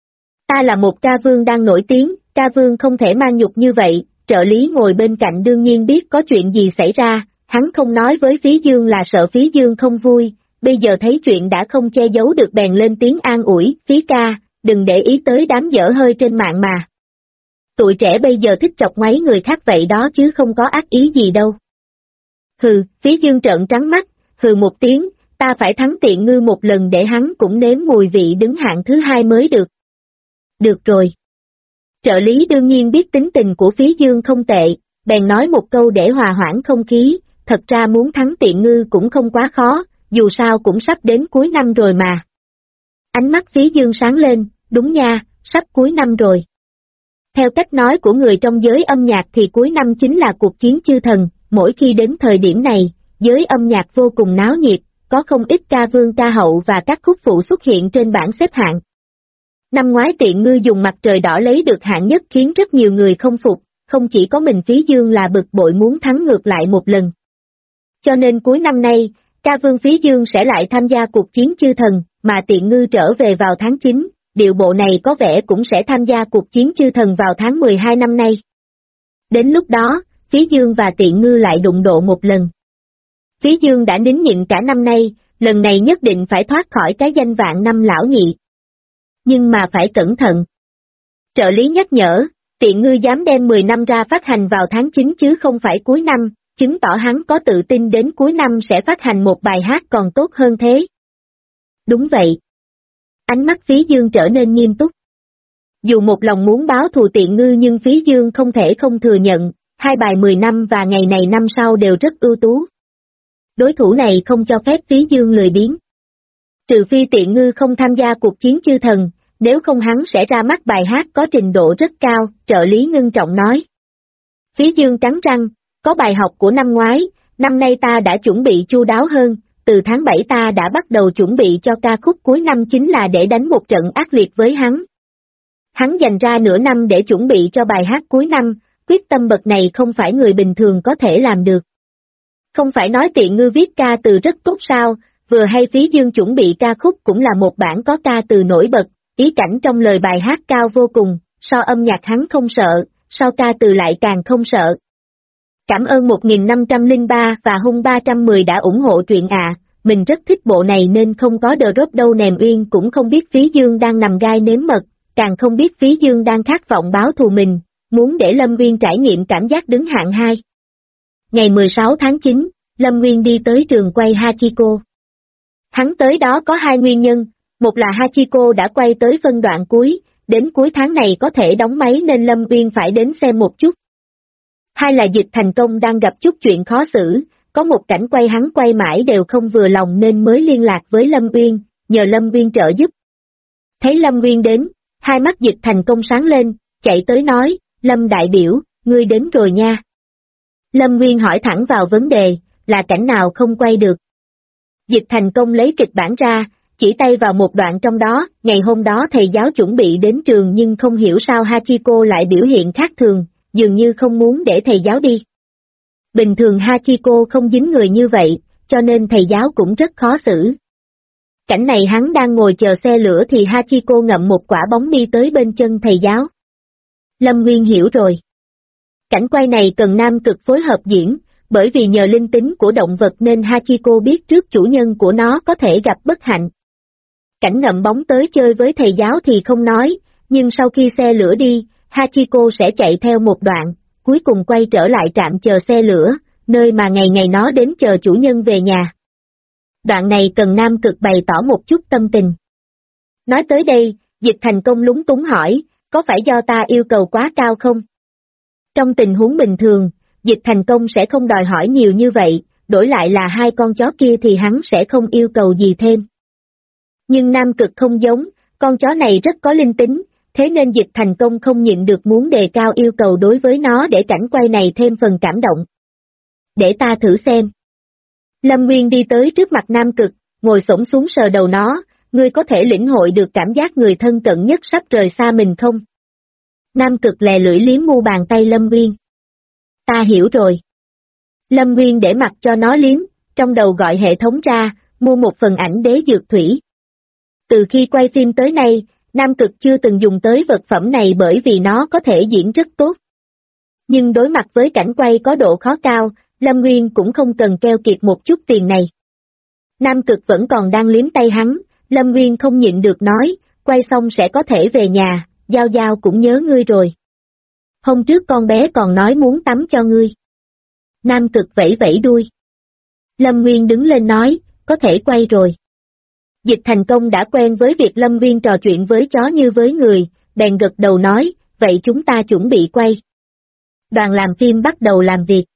Ta là một ca vương đang nổi tiếng, ca vương không thể mang nhục như vậy, trợ lý ngồi bên cạnh đương nhiên biết có chuyện gì xảy ra, hắn không nói với Phí Dương là sợ Phí Dương không vui, bây giờ thấy chuyện đã không che giấu được bèn lên tiếng an ủi, Phí ca, đừng để ý tới đám dở hơi trên mạng mà. Tụi trẻ bây giờ thích chọc ngoáy người khác vậy đó chứ không có ác ý gì đâu. Hừ, Phí Dương trợn trắng mắt, hừ một tiếng, ta phải thắng Tiện Ngư một lần để hắn cũng nếm mùi vị đứng hạng thứ 2 mới được. Được rồi. Trợ lý đương nhiên biết tính tình của Phí Dương không tệ, bèn nói một câu để hòa hoãn không khí, thật ra muốn thắng Tiện Ngư cũng không quá khó, dù sao cũng sắp đến cuối năm rồi mà. Ánh mắt Phí Dương sáng lên, đúng nha, sắp cuối năm rồi. Theo cách nói của người trong giới âm nhạc thì cuối năm chính là cuộc chiến chư thần, mỗi khi đến thời điểm này, giới âm nhạc vô cùng náo nhiệt, có không ít ca vương ca hậu và các khúc phụ xuất hiện trên bảng xếp hạng. Năm ngoái Tiện Ngư dùng Mặt Trời Đỏ lấy được hạng nhất khiến rất nhiều người không phục, không chỉ có mình Phí Dương là bực bội muốn thắng ngược lại một lần. Cho nên cuối năm nay, ca vương Phí Dương sẽ lại tham gia cuộc chiến chư thần, mà Tiện Ngư trở về vào tháng 9, điệu bộ này có vẻ cũng sẽ tham gia cuộc chiến chư thần vào tháng 12 năm nay. Đến lúc đó, Phí Dương và Tiện Ngư lại đụng độ một lần. Phí Dương đã nín nhịn cả năm nay, lần này nhất định phải thoát khỏi cái danh vạn năm lão nhị. Nhưng mà phải cẩn thận. Trợ lý nhắc nhở, Tiện Ngư dám đem 10 năm ra phát hành vào tháng 9 chứ không phải cuối năm, chứng tỏ hắn có tự tin đến cuối năm sẽ phát hành một bài hát còn tốt hơn thế. Đúng vậy. Ánh mắt Phí Dương trở nên nghiêm túc. Dù một lòng muốn báo thù Tiện Ngư nhưng Phí Dương không thể không thừa nhận, hai bài 10 năm và ngày này năm sau đều rất ưu tú. Đối thủ này không cho phép Phí Dương lười biếng. Trừ phi Tiện Ngư không tham gia cuộc chiến chư thần, nếu không hắn sẽ ra mắt bài hát có trình độ rất cao, trợ lý ngưng trọng nói. Phí Dương cắn răng, có bài học của năm ngoái, năm nay ta đã chuẩn bị chu đáo hơn, từ tháng 7 ta đã bắt đầu chuẩn bị cho ca khúc cuối năm chính là để đánh một trận ác liệt với hắn. Hắn dành ra nửa năm để chuẩn bị cho bài hát cuối năm, quyết tâm bậc này không phải người bình thường có thể làm được. Không phải nói Tiện Ngư viết ca từ rất tốt sao, vừa hay Phí Dương chuẩn bị ca khúc cũng là một bản có ca từ nổi bật, ý cảnh trong lời bài hát cao vô cùng, so âm nhạc hắn không sợ, so ca từ lại càng không sợ. Cảm ơn 1503 và Hung 310 đã ủng hộ truyện mình rất thích bộ này nên không có drop đâu nèm Uyên cũng không biết Phí Dương đang nằm gai nếm mật, càng không biết Phí Dương đang khát vọng báo thù mình, muốn để Lâm Uyên trải nghiệm cảm giác đứng hạng 2. Ngày 16 tháng 9, Lâm Uyên đi tới trường quay Hachiko. Hắn tới đó có hai nguyên nhân, một là Hachiko đã quay tới phân đoạn cuối, đến cuối tháng này có thể đóng máy nên Lâm Uyên phải đến xem một chút. Hai là Dịch Thành Công đang gặp chút chuyện khó xử, có một cảnh quay hắn quay mãi đều không vừa lòng nên mới liên lạc với Lâm Uyên, nhờ Lâm Uyên trợ giúp. Thấy Lâm Uyên đến, hai mắt Dịch Thành Công sáng lên, chạy tới nói, Lâm đại biểu, ngươi đến rồi nha. Lâm Uyên hỏi thẳng vào vấn đề, là cảnh nào không quay được. Dịch Thành Công lấy kịch bản ra, chỉ tay vào một đoạn trong đó, ngày hôm đó thầy giáo chuẩn bị đến trường nhưng không hiểu sao Hachiko lại biểu hiện khác thường, dường như không muốn để thầy giáo đi. Bình thường Hachiko không dính người như vậy, cho nên thầy giáo cũng rất khó xử. Cảnh này hắn đang ngồi chờ xe lửa thì Hachiko ngậm một quả bóng đi tới bên chân thầy giáo. Lâm Nguyên hiểu rồi. Cảnh quay này cần nam cực phối hợp diễn, bởi vì nhờ linh tính của động vật nên Hachiko biết trước chủ nhân của nó có thể gặp bất hạnh. Cảnh ngậm bóng tới chơi với thầy giáo thì không nói, nhưng sau khi xe lửa đi, Hachiko sẽ chạy theo một đoạn, cuối cùng quay trở lại trạm chờ xe lửa, nơi mà ngày ngày nó đến chờ chủ nhân về nhà. Đoạn này cần nam cực bày tỏ một chút tâm tình. Nói tới đây, Dịch Thành Công lúng túng hỏi, có phải do ta yêu cầu quá cao không? Trong tình huống bình thường, Dịch Thành Công sẽ không đòi hỏi nhiều như vậy, đổi lại là hai con chó kia thì hắn sẽ không yêu cầu gì thêm. Nhưng nam cực không giống, con chó này rất có linh tính, thế nên Dịch Thành Công không nhịn được muốn đề cao yêu cầu đối với nó để cảnh quay này thêm phần cảm động. Để ta thử xem. Lâm Nguyên đi tới trước mặt nam cực, ngồi xổm xuống sờ đầu nó, ngươi có thể lĩnh hội được cảm giác người thân cận nhất sắp rời xa mình không? Nam cực lè lưỡi liếm mu bàn tay Lâm Nguyên. Ta hiểu rồi. Lâm Nguyên để mặc cho nó liếm, trong đầu gọi hệ thống ra, mua một phần ảnh đế dược thủy. Từ khi quay phim tới nay, Nam Cực chưa từng dùng tới vật phẩm này bởi vì nó có thể diễn rất tốt. Nhưng đối mặt với cảnh quay có độ khó cao, Lâm Nguyên cũng không cần keo kiệt một chút tiền này. Nam Cực vẫn còn đang liếm tay hắn, Lâm Nguyên không nhịn được nói, quay xong sẽ có thể về nhà, Giao Giao cũng nhớ ngươi rồi. Hôm trước con bé còn nói muốn tắm cho ngươi. Nam Cực vẫy vẫy đuôi. Lâm Nguyên đứng lên nói, có thể quay rồi. Dịch Thành Công đã quen với việc Lâm Nguyên trò chuyện với chó như với người, bèn gật đầu nói, vậy chúng ta chuẩn bị quay. Đoàn làm phim bắt đầu làm việc.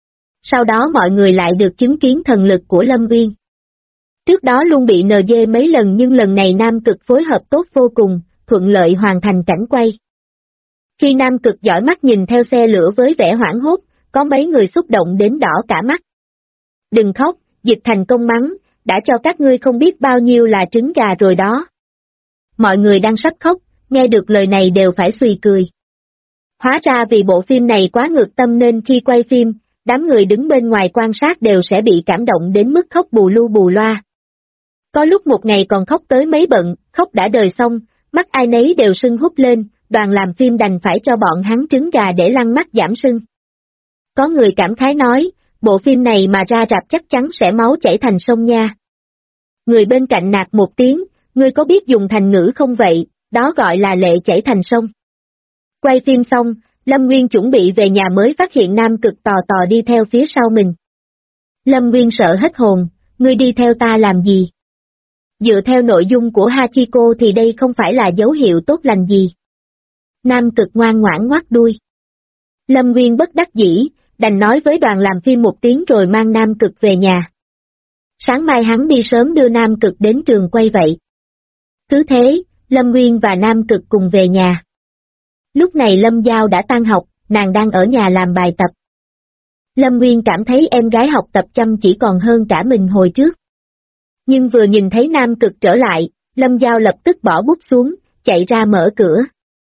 Sau đó mọi người lại được chứng kiến thần lực của Lâm Nguyên. Trước đó luôn bị NG mấy lần nhưng lần này Nam Cực phối hợp tốt vô cùng, thuận lợi hoàn thành cảnh quay. Khi Nam Cực dõi mắt nhìn theo xe lửa với vẻ hoảng hốt, có mấy người xúc động đến đỏ cả mắt. Đừng khóc, Dịch Thành công mắng, đã cho các ngươi không biết bao nhiêu là trứng gà rồi đó. Mọi người đang sắp khóc, nghe được lời này đều phải xùy cười. Hóa ra vì bộ phim này quá ngược tâm nên khi quay phim, đám người đứng bên ngoài quan sát đều sẽ bị cảm động đến mức khóc bù lu bù loa. Có lúc một ngày còn khóc tới mấy bận, khóc đã đời xong, mắt ai nấy đều sưng húp lên, đoàn làm phim đành phải cho bọn hắn trứng gà để lăn mắt giảm sưng. Có người cảm khái nói, bộ phim này mà ra rạp chắc chắn sẽ máu chảy thành sông nha. Người bên cạnh nạt một tiếng, ngươi có biết dùng thành ngữ không vậy, đó gọi là lệ chảy thành sông. Quay phim xong, Lâm Nguyên chuẩn bị về nhà mới phát hiện Nam Cực tò tò đi theo phía sau mình. Lâm Nguyên sợ hết hồn, ngươi đi theo ta làm gì? Dựa theo nội dung của Hachiko thì đây không phải là dấu hiệu tốt lành gì. Nam Cực ngoan ngoãn ngoắt đuôi. Lâm Nguyên bất đắc dĩ, đành nói với đoàn làm phim một tiếng rồi mang Nam Cực về nhà. Sáng mai hắn đi sớm đưa Nam Cực đến trường quay vậy. Cứ thế, Lâm Nguyên và Nam Cực cùng về nhà. Lúc này Lâm Giao đã tan học, nàng đang ở nhà làm bài tập. Lâm Nguyên cảm thấy em gái học tập chăm chỉ còn hơn cả mình hồi trước. Nhưng vừa nhìn thấy Nam Cực trở lại, Lâm Giao lập tức bỏ bút xuống, chạy ra mở cửa.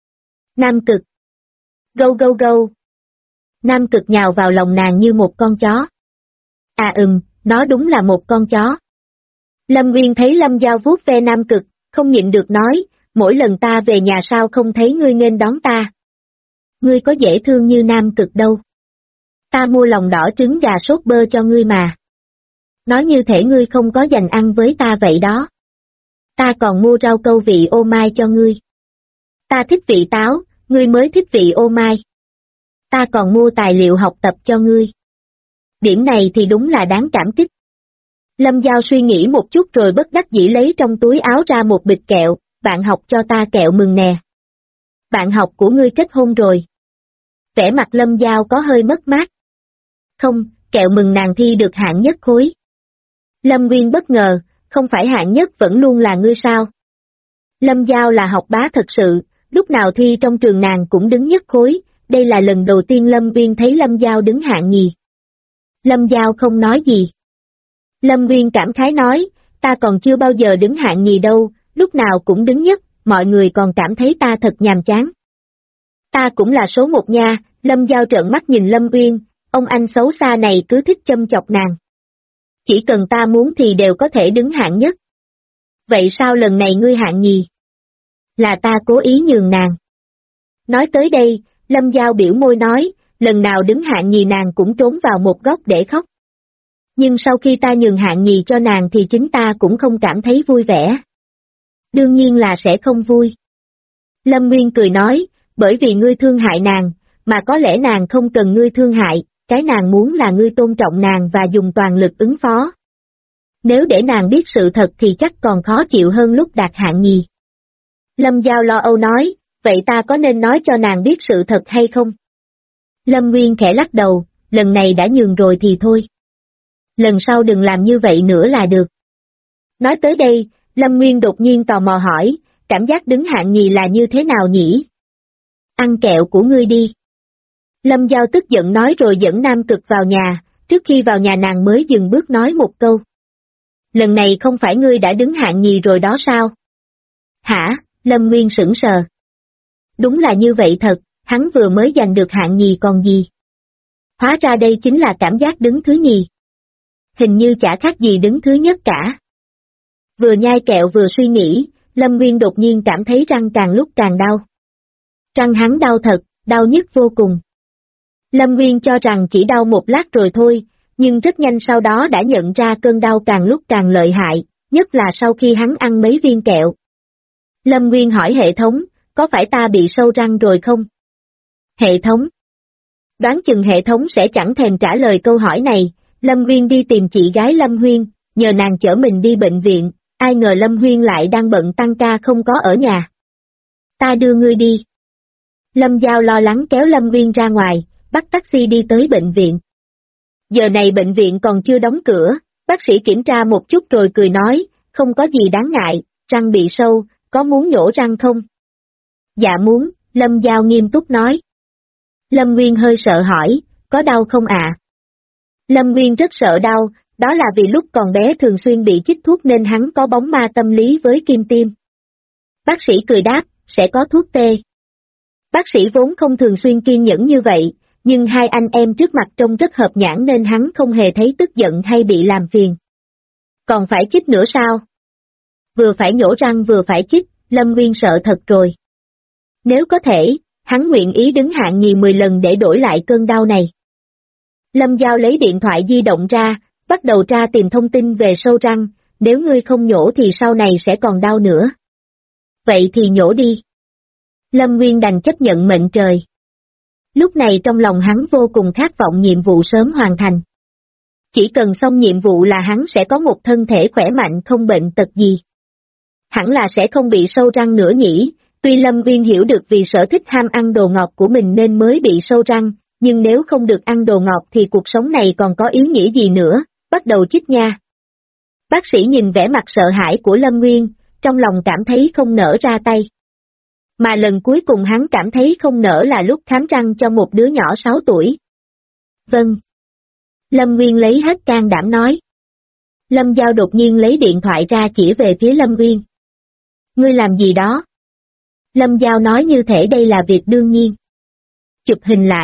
Nam Cực! Gâu gâu gâu! Nam Cực nhào vào lòng nàng như một con chó. À nó đúng là một con chó. Lâm Nguyên thấy Lâm Giao vuốt ve Nam Cực, không nhịn được nói, mỗi lần ta về nhà sao không thấy ngươi nghênh đón ta. Ngươi có dễ thương như Nam Cực đâu. Ta mua lòng đỏ trứng gà sốt bơ cho ngươi mà. Nói như thể ngươi không có dành ăn với ta vậy đó. Ta còn mua rau câu vị ô mai cho ngươi. Ta thích vị táo, ngươi mới thích vị ô mai. Ta còn mua tài liệu học tập cho ngươi. Điểm này thì đúng là đáng cảm kích. Lâm Giao suy nghĩ một chút rồi bất đắc dĩ lấy trong túi áo ra một bịch kẹo, bạn học cho ta kẹo mừng nè. Bạn học của ngươi kết hôn rồi. Vẻ mặt Lâm Giao có hơi mất mát. Không, kẹo mừng nàng thi được hạng nhất khối. Lâm Nguyên bất ngờ, không phải hạng nhất vẫn luôn là ngươi sao? Lâm Giao là học bá thật sự, lúc nào thi trong trường nàng cũng đứng nhất khối, đây là lần đầu tiên Lâm Nguyên thấy Lâm Giao đứng hạng nhì. Lâm Giao không nói gì. Lâm Nguyên cảm khái nói, ta còn chưa bao giờ đứng hạng nhì đâu, lúc nào cũng đứng nhất, mọi người còn cảm thấy ta thật nhàm chán. Ta cũng là số một nha, Lâm Giao trợn mắt nhìn Lâm Nguyên, ông anh xấu xa này cứ thích châm chọc nàng. Chỉ cần ta muốn thì đều có thể đứng hạng nhất. Vậy sao lần này ngươi hạng nhì? Là ta cố ý nhường nàng. Nói tới đây, Lâm Giao biểu môi nói, lần nào đứng hạng nhì nàng cũng trốn vào một góc để khóc. Nhưng sau khi ta nhường hạng nhì cho nàng thì chính ta cũng không cảm thấy vui vẻ. Đương nhiên là sẽ không vui. Lâm Nguyên cười nói, bởi vì ngươi thương hại nàng, mà có lẽ nàng không cần ngươi thương hại, cái nàng muốn là ngươi tôn trọng nàng và dùng toàn lực ứng phó. Nếu để nàng biết sự thật thì chắc còn khó chịu hơn lúc đạt hạng nhì. Lâm Giao lo âu nói, vậy ta có nên nói cho nàng biết sự thật hay không? Lâm Nguyên khẽ lắc đầu, lần này đã nhường rồi thì thôi. Lần sau đừng làm như vậy nữa là được. Nói tới đây, Lâm Nguyên đột nhiên tò mò hỏi, cảm giác đứng hạng nhì là như thế nào nhỉ? Ăn kẹo của ngươi đi. Lâm Giao tức giận nói rồi dẫn Nam Cực vào nhà, trước khi vào nhà nàng mới dừng bước nói một câu. Lần này không phải ngươi đã đứng hạng nhì rồi đó sao? Hả? Lâm Nguyên sững sờ. Đúng là như vậy thật, hắn vừa mới giành được hạng nhì còn gì. Hóa ra đây chính là cảm giác đứng thứ nhì. Hình như chả khác gì đứng thứ nhất cả. Vừa nhai kẹo vừa suy nghĩ, Lâm Nguyên đột nhiên cảm thấy răng càng lúc càng đau. Răng hắn đau thật, đau nhức vô cùng. Lâm Nguyên cho rằng chỉ đau một lát rồi thôi, nhưng rất nhanh sau đó đã nhận ra cơn đau càng lúc càng lợi hại, nhất là sau khi hắn ăn mấy viên kẹo. Lâm Nguyên hỏi hệ thống, có phải ta bị sâu răng rồi không? Hệ thống. Đoán chừng hệ thống sẽ chẳng thèm trả lời câu hỏi này, Lâm Nguyên đi tìm chị gái Lâm Huyên, nhờ nàng chở mình đi bệnh viện, ai ngờ Lâm Huyên lại đang bận tăng ca không có ở nhà. Ta đưa ngươi đi. Lâm Giao lo lắng kéo Lâm Nguyên ra ngoài, bắt taxi đi tới bệnh viện. Giờ này bệnh viện còn chưa đóng cửa, bác sĩ kiểm tra một chút rồi cười nói, không có gì đáng ngại, răng bị sâu, có muốn nhổ răng không? Dạ muốn, Lâm Giao nghiêm túc nói. Lâm Nguyên hơi sợ hỏi, có đau không ạ? Lâm Nguyên rất sợ đau, đó là vì lúc còn bé thường xuyên bị chích thuốc nên hắn có bóng ma tâm lý với kim tiêm. Bác sĩ cười đáp, sẽ có thuốc tê. Bác sĩ vốn không thường xuyên kiên nhẫn như vậy, nhưng hai anh em trước mặt trông rất hợp nhãn nên hắn không hề thấy tức giận hay bị làm phiền. Còn phải chích nữa sao? Vừa phải nhổ răng vừa phải chích, Lâm Nguyên sợ thật rồi. Nếu có thể, hắn nguyện ý đứng hạng nhì 10 lần để đổi lại cơn đau này. Lâm Giao lấy điện thoại di động ra, bắt đầu tra tìm thông tin về sâu răng, nếu ngươi không nhổ thì sau này sẽ còn đau nữa. Vậy thì nhổ đi. Lâm Nguyên đành chấp nhận mệnh trời. Lúc này trong lòng hắn vô cùng khát vọng nhiệm vụ sớm hoàn thành. Chỉ cần xong nhiệm vụ là hắn sẽ có một thân thể khỏe mạnh không bệnh tật gì. Hẳn là sẽ không bị sâu răng nữa nhỉ, tuy Lâm Nguyên hiểu được vì sở thích ham ăn đồ ngọt của mình nên mới bị sâu răng, nhưng nếu không được ăn đồ ngọt thì cuộc sống này còn có ý nghĩa gì nữa, bắt đầu chích nha. Bác sĩ nhìn vẻ mặt sợ hãi của Lâm Nguyên, trong lòng cảm thấy không nỡ ra tay. Mà lần cuối cùng hắn cảm thấy không nỡ là lúc khám răng cho một đứa nhỏ 6 tuổi. Vâng. Lâm Nguyên lấy hết can đảm nói. Lâm Giao đột nhiên lấy điện thoại ra chỉ về phía Lâm Nguyên. Ngươi làm gì đó? Lâm Giao nói như thể đây là việc đương nhiên. Chụp hình lại.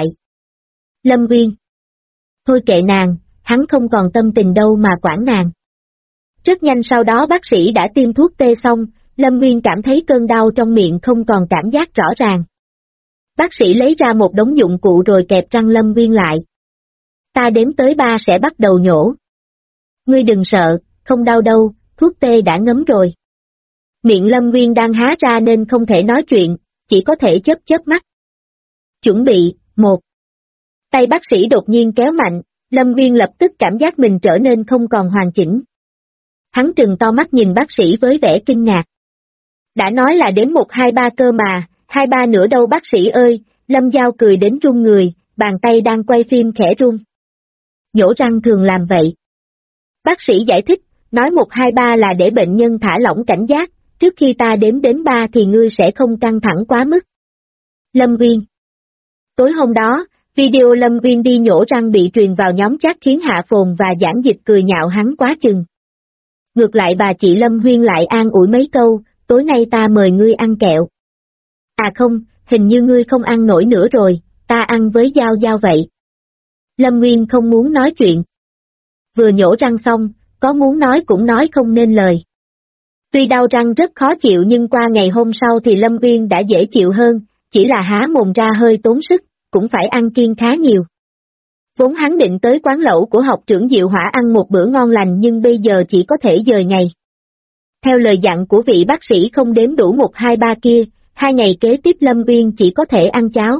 Lâm Nguyên. Thôi kệ nàng, hắn không còn tâm tình đâu mà quản nàng. Rất nhanh sau đó bác sĩ đã tiêm thuốc tê xong, Lâm Nguyên cảm thấy cơn đau trong miệng không còn cảm giác rõ ràng. Bác sĩ lấy ra một đống dụng cụ rồi kẹp răng Lâm Nguyên lại. Ta đếm tới 3 sẽ bắt đầu nhổ. Ngươi đừng sợ, không đau đâu, thuốc tê đã ngấm rồi. Miệng Lâm Nguyên đang há ra nên không thể nói chuyện, chỉ có thể chớp mắt. Chuẩn bị, 1. Tay bác sĩ đột nhiên kéo mạnh, Lâm Nguyên lập tức cảm giác mình trở nên không còn hoàn chỉnh. Hắn trừng to mắt nhìn bác sĩ với vẻ kinh ngạc. Đã nói là đến 1 2 3 cơ mà, 2 3 nữa đâu bác sĩ ơi, Lâm Giao cười đến run người, bàn tay đang quay phim khẽ run. Nhổ răng thường làm vậy. Bác sĩ giải thích, nói 1 2 3 là để bệnh nhân thả lỏng cảnh giác, trước khi ta đếm đến 3 thì ngươi sẽ không căng thẳng quá mức. Lâm Nguyên. Tối hôm đó, video Lâm Nguyên đi nhổ răng bị truyền vào nhóm chat khiến Hạ Phồn và Giảng Dịch cười nhạo hắn quá chừng. Ngược lại bà chị Lâm Nguyên lại an ủi mấy câu, tối nay ta mời ngươi ăn kẹo. À không, hình như ngươi không ăn nổi nữa rồi, ta ăn với Giao Giao vậy. Lâm Nguyên không muốn nói chuyện. Vừa nhổ răng xong, có muốn nói cũng nói không nên lời. Tuy đau răng rất khó chịu nhưng qua ngày hôm sau thì Lâm Nguyên đã dễ chịu hơn, chỉ là há mồm ra hơi tốn sức, cũng phải ăn kiêng khá nhiều. Vốn hắn định tới quán lẩu của học trưởng Diệu Hỏa ăn một bữa ngon lành nhưng bây giờ chỉ có thể dời ngày. Theo lời dặn của vị bác sĩ không đếm đủ 1 2 3 kia, 2 ngày kế tiếp Lâm Nguyên chỉ có thể ăn cháo.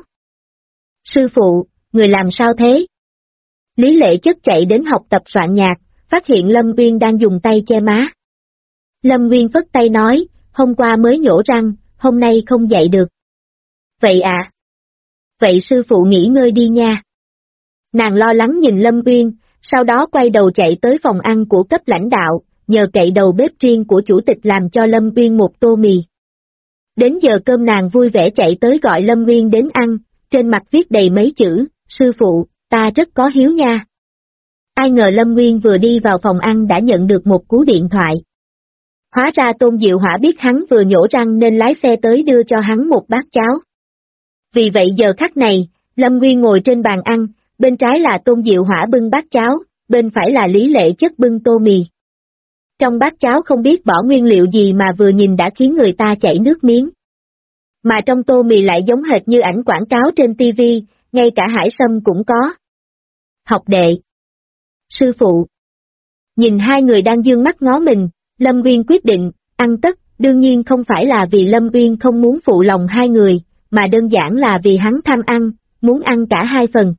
Sư phụ, người làm sao thế? Lý Lệ Chất chạy đến học tập soạn nhạc, phát hiện Lâm Nguyên đang dùng tay che má. Lâm Nguyên phất tay nói, hôm qua mới nhổ răng, hôm nay không dậy được. Vậy à? Vậy sư phụ nghỉ ngơi đi nha. Nàng lo lắng nhìn Lâm Nguyên, sau đó quay đầu chạy tới phòng ăn của cấp lãnh đạo, nhờ cậy đầu bếp riêng của chủ tịch làm cho Lâm Nguyên một tô mì. Đến giờ cơm nàng vui vẻ chạy tới gọi Lâm Nguyên đến ăn, trên mặt viết đầy mấy chữ, sư phụ, ta rất có hiếu nha. Ai ngờ Lâm Nguyên vừa đi vào phòng ăn đã nhận được một cú điện thoại. Hóa ra Tôn Diệu Hỏa biết hắn vừa nhổ răng nên lái xe tới đưa cho hắn một bát cháo. Vì vậy giờ khắc này, Lâm Nguyên ngồi trên bàn ăn, bên trái là Tôn Diệu Hỏa bưng bát cháo, bên phải là Lý Lệ Chất bưng tô mì. Trong bát cháo không biết bỏ nguyên liệu gì mà vừa nhìn đã khiến người ta chảy nước miếng. Mà trong tô mì lại giống hệt như ảnh quảng cáo trên TV, ngay cả hải sâm cũng có. Học đệ. Sư phụ. Nhìn hai người đang dương mắt ngó mình, Lâm Nguyên quyết định, ăn tất, đương nhiên không phải là vì Lâm Nguyên không muốn phụ lòng hai người, mà đơn giản là vì hắn tham ăn, muốn ăn cả hai phần.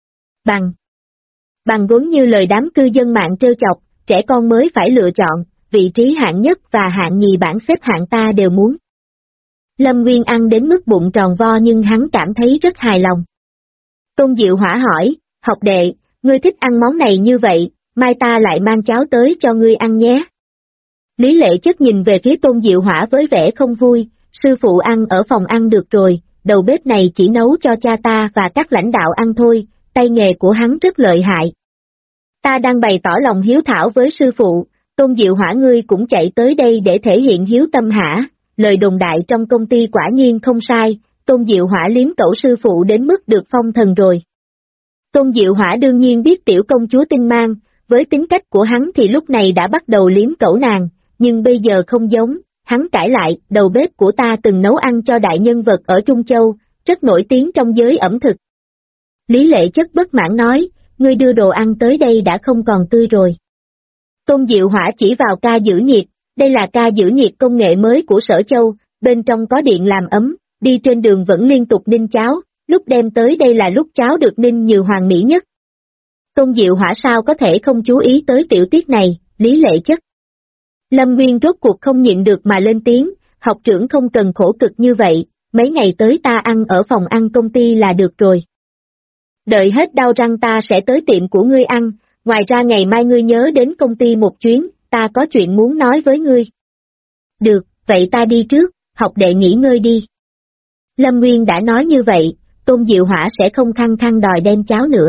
Bằng vốn như lời đám cư dân mạng trêu chọc, trẻ con mới phải lựa chọn, vị trí hạng nhất và hạng nhì bảng xếp hạng ta đều muốn. Lâm Nguyên ăn đến mức bụng tròn vo nhưng hắn cảm thấy rất hài lòng. Tôn Diệu Hỏa hỏi, học đệ, ngươi thích ăn món này như vậy, mai ta lại mang cháo tới cho ngươi ăn nhé. Lý Lệ Chất nhìn về phía Tôn Diệu Hỏa với vẻ không vui, sư phụ ăn ở phòng ăn được rồi, đầu bếp này chỉ nấu cho cha ta và các lãnh đạo ăn thôi, tay nghề của hắn rất lợi hại. Ta đang bày tỏ lòng hiếu thảo với sư phụ, Tôn Diệu Hỏa ngươi cũng chạy tới đây để thể hiện hiếu tâm hả? Lời đồn đại trong công ty quả nhiên không sai, Tôn Diệu Hỏa liếm cẩu sư phụ đến mức được phong thần rồi. Tôn Diệu Hỏa đương nhiên biết tiểu công chúa Tinh Mang, với tính cách của hắn thì lúc này đã bắt đầu liếm cẩu nàng, nhưng bây giờ không giống, hắn cãi lại, đầu bếp của ta từng nấu ăn cho đại nhân vật ở Trung Châu, rất nổi tiếng trong giới ẩm thực. Lý Lệ Chất bất mãn nói, ngươi đưa đồ ăn tới đây đã không còn tươi rồi. Tôn Diệu Hỏa chỉ vào ca giữ nhiệt, đây là ca giữ nhiệt công nghệ mới của Sở Châu, bên trong có điện làm ấm, đi trên đường vẫn liên tục ninh cháo, lúc đem tới đây là lúc cháo được ninh như hoàn mỹ nhất. Tôn Diệu Hỏa sao có thể không chú ý tới tiểu tiết này, Lý Lệ Chất. Lâm Nguyên rốt cuộc không nhịn được mà lên tiếng, học trưởng không cần khổ cực như vậy, mấy ngày tới ta ăn ở phòng ăn công ty là được rồi. Đợi hết đau răng ta sẽ tới tiệm của ngươi ăn, ngoài ra ngày mai ngươi nhớ đến công ty một chuyến, ta có chuyện muốn nói với ngươi. Được, vậy ta đi trước, học đệ nghỉ ngơi đi. Lâm Nguyên đã nói như vậy, Tôn Diệu Hỏa sẽ không khăng khăng đòi đem cháo nữa.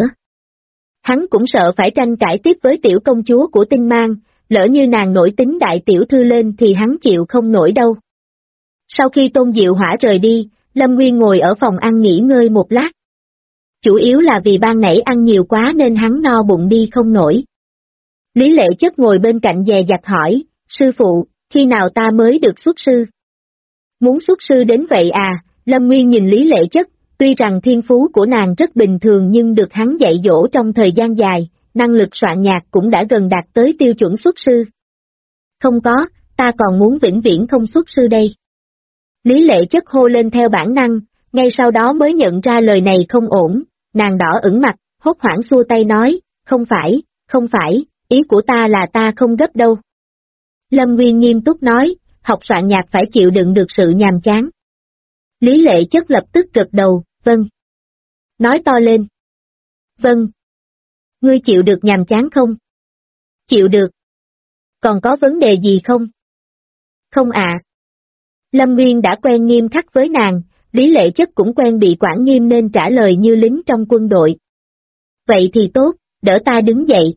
Hắn cũng sợ phải tranh cãi tiếp với tiểu công chúa của Tinh Mang, lỡ như nàng nổi tính đại tiểu thư lên thì hắn chịu không nổi đâu. Sau khi Tôn Diệu Hỏa rời đi, Lâm Nguyên ngồi ở phòng ăn nghỉ ngơi một lát. Chủ yếu là vì ban nãy ăn nhiều quá nên hắn no bụng đi không nổi. Lý Lệ Chất ngồi bên cạnh dè dặt hỏi, sư phụ, khi nào ta mới được xuất sư? Muốn xuất sư đến vậy à? Lâm Nguyên nhìn Lý Lệ Chất, tuy rằng thiên phú của nàng rất bình thường nhưng được hắn dạy dỗ trong thời gian dài, năng lực soạn nhạc cũng đã gần đạt tới tiêu chuẩn xuất sư. Không có, ta còn muốn vĩnh viễn không xuất sư đây. Lý Lệ Chất hô lên theo bản năng, ngay sau đó mới nhận ra lời này không ổn, nàng đỏ ửng mặt, hốt hoảng xua tay nói, không phải, ý của ta là ta không gấp đâu. Lâm Nguyên nghiêm túc nói, học soạn nhạc phải chịu đựng được sự nhàm chán. Lý Lệ Chất lập tức gật đầu, vâng. Nói to lên. Vâng. Ngươi chịu được nhàm chán không? Chịu được. Còn có vấn đề gì không? Không ạ. Lâm Nguyên đã quen nghiêm khắc với nàng, Lý Lệ Chất cũng quen bị quản nghiêm nên trả lời như lính trong quân đội. Vậy thì tốt, đỡ ta đứng dậy.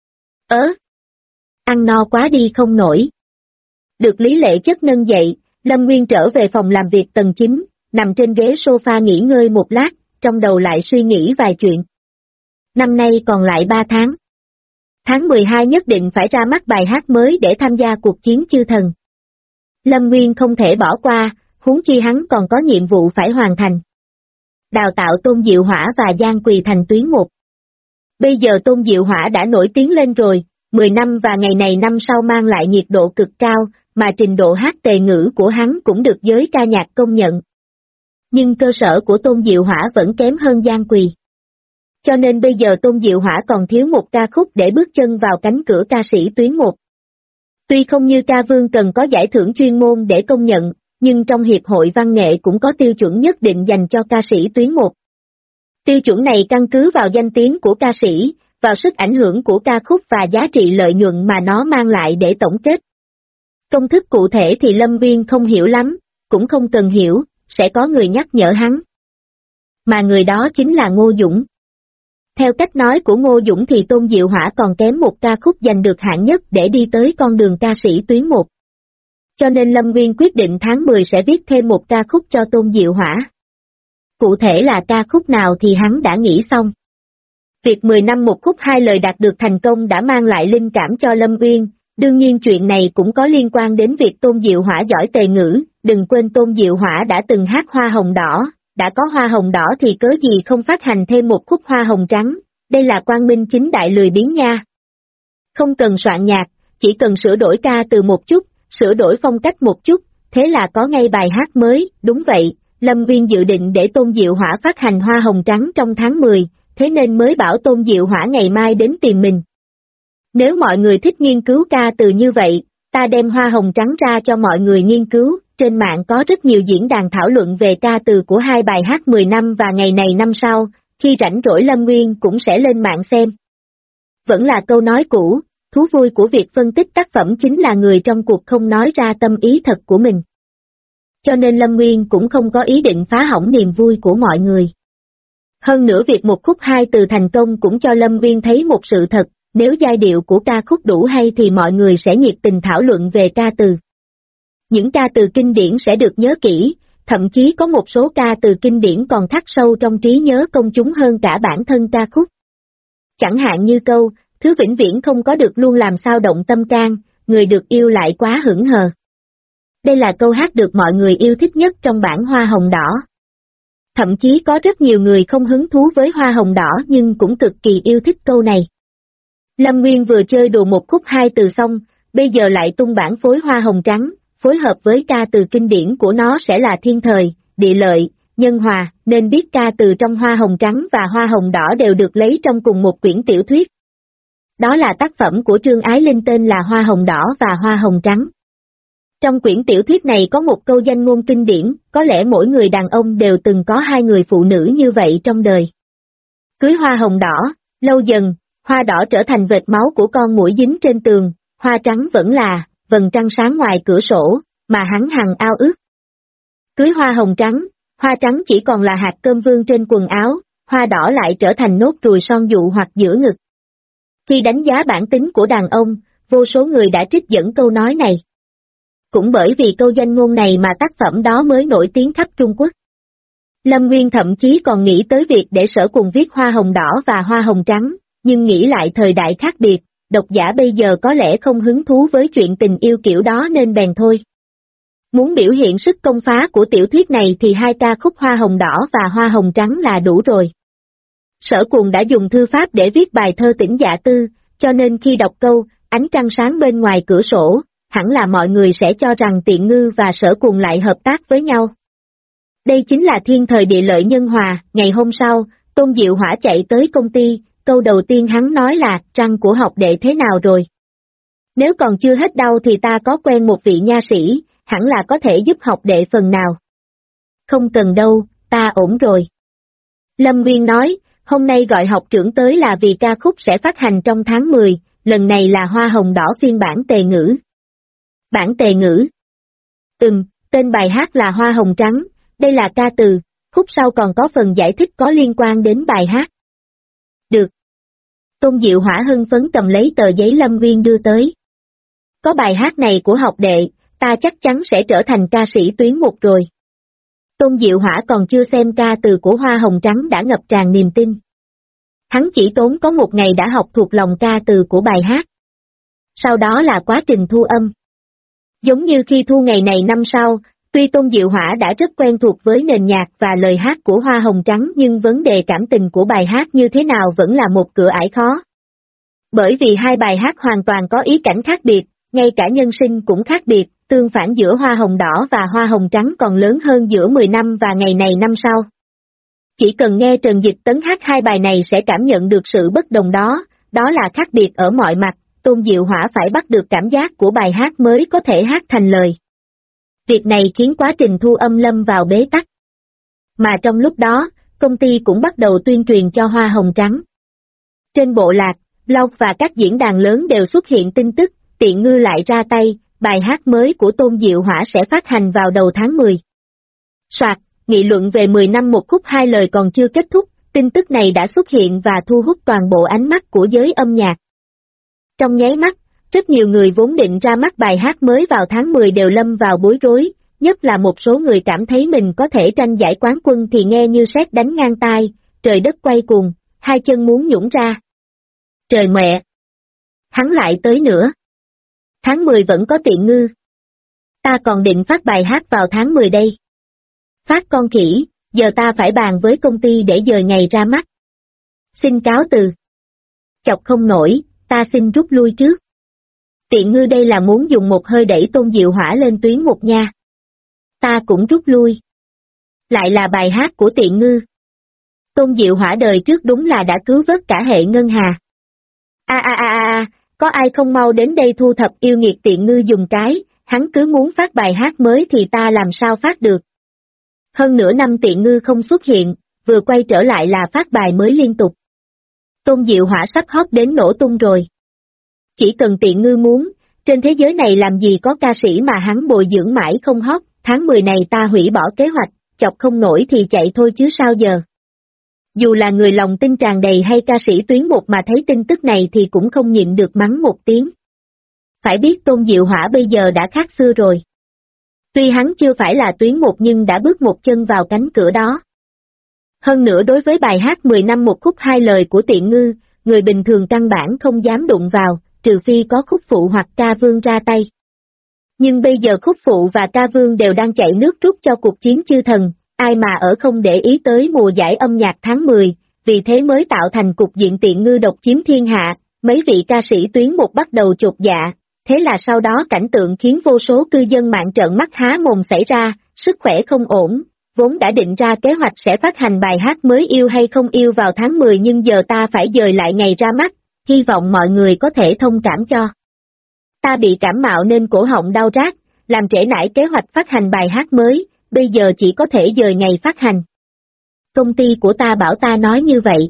Ăn no quá đi không nổi. Được Lý Lệ Chất nâng dậy, Lâm Nguyên trở về phòng làm việc tầng 9, nằm trên ghế sofa nghỉ ngơi một lát, trong đầu lại suy nghĩ vài chuyện. Năm nay còn lại 3 tháng. Tháng 12 nhất định phải ra mắt bài hát mới để tham gia cuộc chiến chư thần. Lâm Nguyên không thể bỏ qua, huống chi hắn còn có nhiệm vụ phải hoàn thành. Đào tạo Tôn Diệu Hỏa và Giang Quỳ thành tuyến 1. Bây giờ Tôn Diệu Hỏa đã nổi tiếng lên rồi, 10 năm và ngày này năm sau mang lại nhiệt độ cực cao, mà trình độ hát tề ngữ của hắn cũng được giới ca nhạc công nhận. Nhưng cơ sở của Tôn Diệu Hỏa vẫn kém hơn Giang Quỳ. Cho nên bây giờ Tôn Diệu Hỏa còn thiếu một ca khúc để bước chân vào cánh cửa ca sĩ tuyến 1. Tuy không như ca vương cần có giải thưởng chuyên môn để công nhận, nhưng trong Hiệp hội Văn nghệ cũng có tiêu chuẩn nhất định dành cho ca sĩ tuyến 1. Tiêu chuẩn này căn cứ vào danh tiếng của ca sĩ, vào sức ảnh hưởng của ca khúc và giá trị lợi nhuận mà nó mang lại để tổng kết. Công thức cụ thể thì Lâm Nguyên không hiểu lắm, cũng không cần hiểu, sẽ có người nhắc nhở hắn. Mà người đó chính là Ngô Dũng. Theo cách nói của Ngô Dũng thì Tôn Diệu Hỏa còn kém một ca khúc giành được hạng nhất để đi tới con đường ca sĩ tuyến 1. Cho nên Lâm Nguyên quyết định tháng 10 sẽ viết thêm một ca khúc cho Tôn Diệu Hỏa. Cụ thể là ca khúc nào thì hắn đã nghĩ xong. Việc 10 năm một khúc 2 lời đạt được thành công đã mang lại linh cảm cho Lâm Nguyên, đương nhiên chuyện này cũng có liên quan đến việc Tôn Diệu Hỏa giỏi tề ngữ, đừng quên Tôn Diệu Hỏa đã từng hát Hoa Hồng Đỏ, đã có Hoa Hồng Đỏ thì cớ gì không phát hành thêm một khúc Hoa Hồng Trắng, đây là quang minh chính đại lười biếng nha. Không cần soạn nhạc, chỉ cần sửa đổi ca từ một chút, sửa đổi phong cách một chút, thế là có ngay bài hát mới, đúng vậy, Lâm Nguyên dự định để Tôn Diệu Hỏa phát hành Hoa Hồng Trắng trong tháng 10, thế nên mới bảo Tôn Diệu Hỏa ngày mai đến tìm mình. Nếu mọi người thích nghiên cứu ca từ như vậy, ta đem Hoa Hồng Trắng ra cho mọi người nghiên cứu, trên mạng có rất nhiều diễn đàn thảo luận về ca từ của hai bài hát 10 năm và ngày này năm sau, khi rảnh rỗi Lâm Nguyên cũng sẽ lên mạng xem. Vẫn là câu nói cũ, thú vui của việc phân tích tác phẩm chính là người trong cuộc không nói ra tâm ý thật của mình. cho nên Lâm Nguyên cũng không có ý định phá hỏng niềm vui của mọi người. Hơn nữa việc một khúc hai từ thành công cũng cho Lâm Nguyên thấy một sự thật, nếu giai điệu của ca khúc đủ hay thì mọi người sẽ nhiệt tình thảo luận về ca từ. Những ca từ kinh điển sẽ được nhớ kỹ, thậm chí có một số ca từ kinh điển còn khắc sâu trong trí nhớ công chúng hơn cả bản thân ca khúc. Chẳng hạn như câu, thứ vĩnh viễn không có được luôn làm sao động tâm can, người được yêu lại quá hững hờ. Đây là câu hát được mọi người yêu thích nhất trong bản Hoa Hồng Đỏ. Thậm chí có rất nhiều người không hứng thú với Hoa Hồng Đỏ nhưng cũng cực kỳ yêu thích câu này. Lâm Nguyên vừa chơi đùa một khúc hai từ xong, bây giờ lại tung bản phối Hoa Hồng Trắng, phối hợp với ca từ kinh điển của nó sẽ là thiên thời, địa lợi, nhân hòa, nên biết ca từ trong Hoa Hồng Trắng và Hoa Hồng Đỏ đều được lấy trong cùng một quyển tiểu thuyết. Đó là tác phẩm của Trương Ái Linh tên là Hoa Hồng Đỏ và Hoa Hồng Trắng. Trong quyển tiểu thuyết này có một câu danh ngôn kinh điển, có lẽ mỗi người đàn ông đều từng có hai người phụ nữ như vậy trong đời. Cưới hoa hồng đỏ, lâu dần, hoa đỏ trở thành vệt máu của con muỗi dính trên tường, hoa trắng vẫn là, vầng trăng sáng ngoài cửa sổ, mà hắn hằng ao ước. Cưới hoa hồng trắng, hoa trắng chỉ còn là hạt cơm vương trên quần áo, hoa đỏ lại trở thành nốt ruồi son dụ hoặc giữa ngực. Khi đánh giá bản tính của đàn ông, vô số người đã trích dẫn câu nói này. Cũng bởi vì câu danh ngôn này mà tác phẩm đó mới nổi tiếng khắp Trung Quốc. Lâm Nguyên thậm chí còn nghĩ tới việc để Sở cùng viết Hoa Hồng Đỏ và Hoa Hồng Trắng, nhưng nghĩ lại thời đại khác biệt, độc giả bây giờ có lẽ không hứng thú với chuyện tình yêu kiểu đó nên bèn thôi. Muốn biểu hiện sức công phá của tiểu thuyết này thì hai ca khúc Hoa Hồng Đỏ và Hoa Hồng Trắng là đủ rồi. Sở Cuồng đã dùng thư pháp để viết bài thơ Tĩnh Dạ Tư, cho nên khi đọc câu, ánh trăng sáng bên ngoài cửa sổ, hẳn là mọi người sẽ cho rằng Tiện Ngư và Sở Cuồng lại hợp tác với nhau. Đây chính là thiên thời địa lợi nhân hòa. Ngày hôm sau, Tôn Diệu Hỏa chạy tới công ty, câu đầu tiên hắn nói là, răng của học đệ thế nào rồi? Nếu còn chưa hết đau thì ta có quen một vị nha sĩ, hẳn là có thể giúp học đệ phần nào. Không cần đâu, ta ổn rồi. Lâm Nguyên nói, hôm nay gọi học trưởng tới là vì ca khúc sẽ phát hành trong tháng 10, lần này là Hoa Hồng Đỏ phiên bản tề ngữ. Bản tề ngữ. Tên bài hát là Hoa Hồng Trắng, đây là ca từ, khúc sau còn có phần giải thích có liên quan đến bài hát. Được. Tôn Diệu Hỏa hưng phấn cầm lấy tờ giấy Lâm Nguyên đưa tới. Có bài hát này của học đệ, ta chắc chắn sẽ trở thành ca sĩ tuyến một rồi. Tôn Diệu Hỏa còn chưa xem ca từ của Hoa Hồng Trắng đã ngập tràn niềm tin. Hắn chỉ tốn có một ngày đã học thuộc lòng ca từ của bài hát. Sau đó là quá trình thu âm. Giống như khi thu ngày này năm sau, tuy Tôn Diệu Hỏa đã rất quen thuộc với nền nhạc và lời hát của Hoa Hồng Trắng nhưng vấn đề cảm tình của bài hát như thế nào vẫn là một cửa ải khó. Bởi vì hai bài hát hoàn toàn có ý cảnh khác biệt, ngay cả nhân sinh cũng khác biệt, tương phản giữa Hoa Hồng Đỏ và Hoa Hồng Trắng còn lớn hơn giữa 10 năm và ngày này năm sau. Chỉ cần nghe Trần Dịch Tấn hát hai bài này sẽ cảm nhận được sự bất đồng đó, đó là khác biệt ở mọi mặt. Tôn Diệu Hỏa phải bắt được cảm giác của bài hát mới có thể hát thành lời. Việc này khiến quá trình thu âm lâm vào bế tắc. Mà trong lúc đó, công ty cũng bắt đầu tuyên truyền cho Hoa Hồng Trắng. Trên bộ lạc, blog và các diễn đàn lớn đều xuất hiện tin tức, Tiện Ngư lại ra tay, bài hát mới của Tôn Diệu Hỏa sẽ phát hành vào đầu tháng 10. Soạt, nghị luận về 10 năm một khúc hai lời còn chưa kết thúc, tin tức này đã xuất hiện và thu hút toàn bộ ánh mắt của giới âm nhạc. Trong nháy mắt, rất nhiều người vốn định ra mắt bài hát mới vào tháng 10 đều lâm vào bối rối, nhất là một số người cảm thấy mình có thể tranh giải quán quân thì nghe như sét đánh ngang tai, trời đất quay cuồng, hai chân muốn nhũn ra. Trời mẹ! Hắn lại tới nữa. Tháng 10 vẫn có Tiện Ngư. Ta còn định phát bài hát vào tháng 10 đây. Phát con khỉ, giờ ta phải bàn với công ty để dời ngày ra mắt. Xin cáo từ. Chọc không nổi, ta xin rút lui trước. Tiện Ngư đây là muốn dùng một hơi đẩy Tôn Diệu Hỏa lên tuyến một nha. Ta cũng rút lui. Lại là bài hát của Tiện Ngư. Tôn Diệu Hỏa đời trước đúng là đã cứu vớt cả hệ ngân hà. Có ai không mau đến đây thu thập yêu nghiệt Tiện Ngư dùng cái, hắn cứ muốn phát bài hát mới thì ta làm sao phát được. Hơn nửa năm Tiện Ngư không xuất hiện, vừa quay trở lại là phát bài mới liên tục. Tôn Diệu Hỏa sắp hot đến nổ tung rồi. Chỉ cần Tiện Ngư muốn, trên thế giới này làm gì có ca sĩ mà hắn bồi dưỡng mãi không hot, tháng 10 này ta hủy bỏ kế hoạch, chọc không nổi thì chạy thôi chứ sao giờ. Dù là người lòng tin tràn đầy hay ca sĩ tuyến một mà thấy tin tức này thì cũng không nhịn được mắng một tiếng. Phải biết Tôn Diệu Hỏa bây giờ đã khác xưa rồi. Tuy hắn chưa phải là tuyến một nhưng đã bước một chân vào cánh cửa đó. Hơn nữa đối với bài hát 10 năm một khúc hai lời của Tiện Ngư, người bình thường căn bản không dám đụng vào, trừ phi có khúc phụ hoặc ca vương ra tay. Nhưng bây giờ khúc phụ và ca vương đều đang chạy nước rút cho cuộc chiến chư thần, ai mà ở không để ý tới mùa giải âm nhạc tháng 10, vì thế mới tạo thành cục diện Tiện Ngư độc chiếm thiên hạ, mấy vị ca sĩ tuyến một bắt đầu chột dạ, thế là sau đó cảnh tượng khiến vô số cư dân mạng trợn mắt há mồm xảy ra, sức khỏe không ổn, vốn đã định ra kế hoạch sẽ phát hành bài hát mới Yêu hay không yêu vào tháng 10 nhưng giờ ta phải dời lại ngày ra mắt, hy vọng mọi người có thể thông cảm cho. Ta bị cảm mạo nên cổ họng đau rát, làm trễ nải kế hoạch phát hành bài hát mới, bây giờ chỉ có thể dời ngày phát hành. Công ty của ta bảo ta nói như vậy.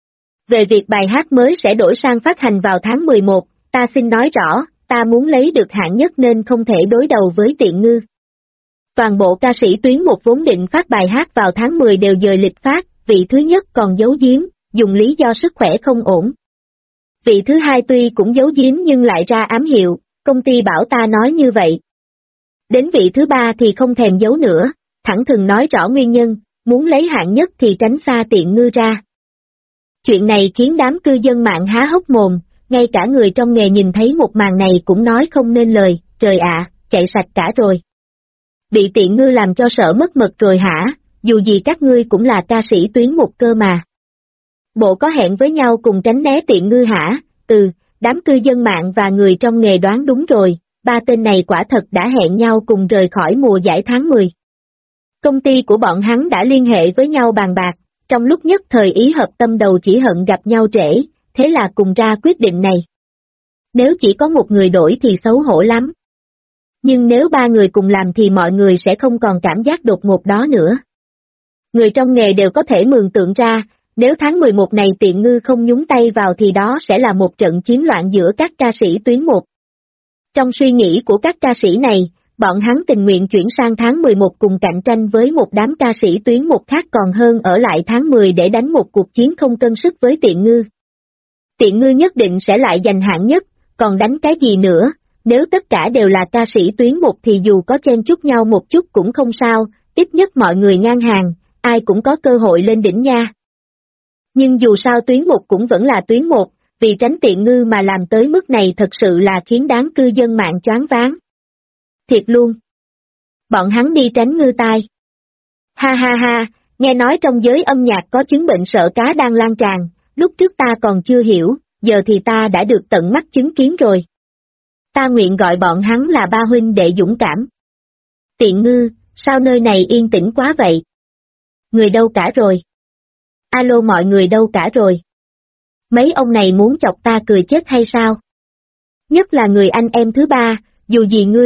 Về việc bài hát mới sẽ đổi sang phát hành vào tháng 11, ta xin nói rõ, ta muốn lấy được hạng nhất nên không thể đối đầu với Tiện Ngư. Toàn bộ ca sĩ tuyến một vốn định phát bài hát vào tháng 10 đều dời lịch phát, vị thứ nhất còn giấu giếm, dùng lý do sức khỏe không ổn. Vị thứ hai tuy cũng giấu giếm nhưng lại ra ám hiệu, công ty bảo ta nói như vậy. Đến vị thứ ba thì không thèm giấu nữa, thẳng thừng nói rõ nguyên nhân, muốn lấy hạng nhất thì tránh xa Tiện Ngư ra. Chuyện này khiến đám cư dân mạng há hốc mồm, ngay cả người trong nghề nhìn thấy một màn này cũng nói không nên lời, trời ạ, chạy sạch cả rồi. Bị Tiện Ngư làm cho sợ mất mật rồi hả, dù gì các ngươi cũng là ca sĩ tuyến một cơ mà. Bộ có hẹn với nhau cùng tránh né Tiện Ngư hả? Đám cư dân mạng và người trong nghề đoán đúng rồi, ba tên này quả thật đã hẹn nhau cùng rời khỏi mùa giải tháng 10. Công ty của bọn hắn đã liên hệ với nhau bàn bạc, trong lúc nhất thời ý hợp tâm đầu chỉ hận gặp nhau trễ, thế là cùng ra quyết định này. Nếu chỉ có một người đổi thì xấu hổ lắm. Nhưng nếu ba người cùng làm thì mọi người sẽ không còn cảm giác đột ngột đó nữa. Người trong nghề đều có thể mường tượng ra, nếu tháng 11 này Tiện Ngư không nhúng tay vào thì đó sẽ là một trận chiến loạn giữa các ca sĩ tuyến một. Trong suy nghĩ của các ca sĩ này, bọn hắn tình nguyện chuyển sang tháng 11 cùng cạnh tranh với một đám ca sĩ tuyến một khác còn hơn ở lại tháng 10 để đánh một cuộc chiến không cân sức với Tiện Ngư. Tiện Ngư nhất định sẽ lại giành hạng nhất, còn đánh cái gì nữa, nếu tất cả đều là ca sĩ tuyến một thì dù có chen chúc nhau một chút cũng không sao, ít nhất mọi người ngang hàng, ai cũng có cơ hội lên đỉnh nha. Nhưng dù sao tuyến một cũng vẫn là tuyến một, vì tránh Tiện Ngư mà làm tới mức này thật sự là khiến đám cư dân mạng choáng váng. Thiệt luôn. Bọn hắn đi tránh ngư tai. Ha ha ha, nghe nói trong giới âm nhạc có chứng bệnh sợ cá đang lan tràn, lúc trước ta còn chưa hiểu, giờ thì ta đã được tận mắt chứng kiến rồi. Ta nguyện gọi bọn hắn là ba huynh đệ dũng cảm. Tiện Ngư, sao nơi này yên tĩnh quá vậy? Người đâu cả rồi? Alo mọi người đâu cả rồi? Mấy ông này muốn chọc ta cười chết hay sao? Nhất là người anh em thứ ba, dù gì ngươi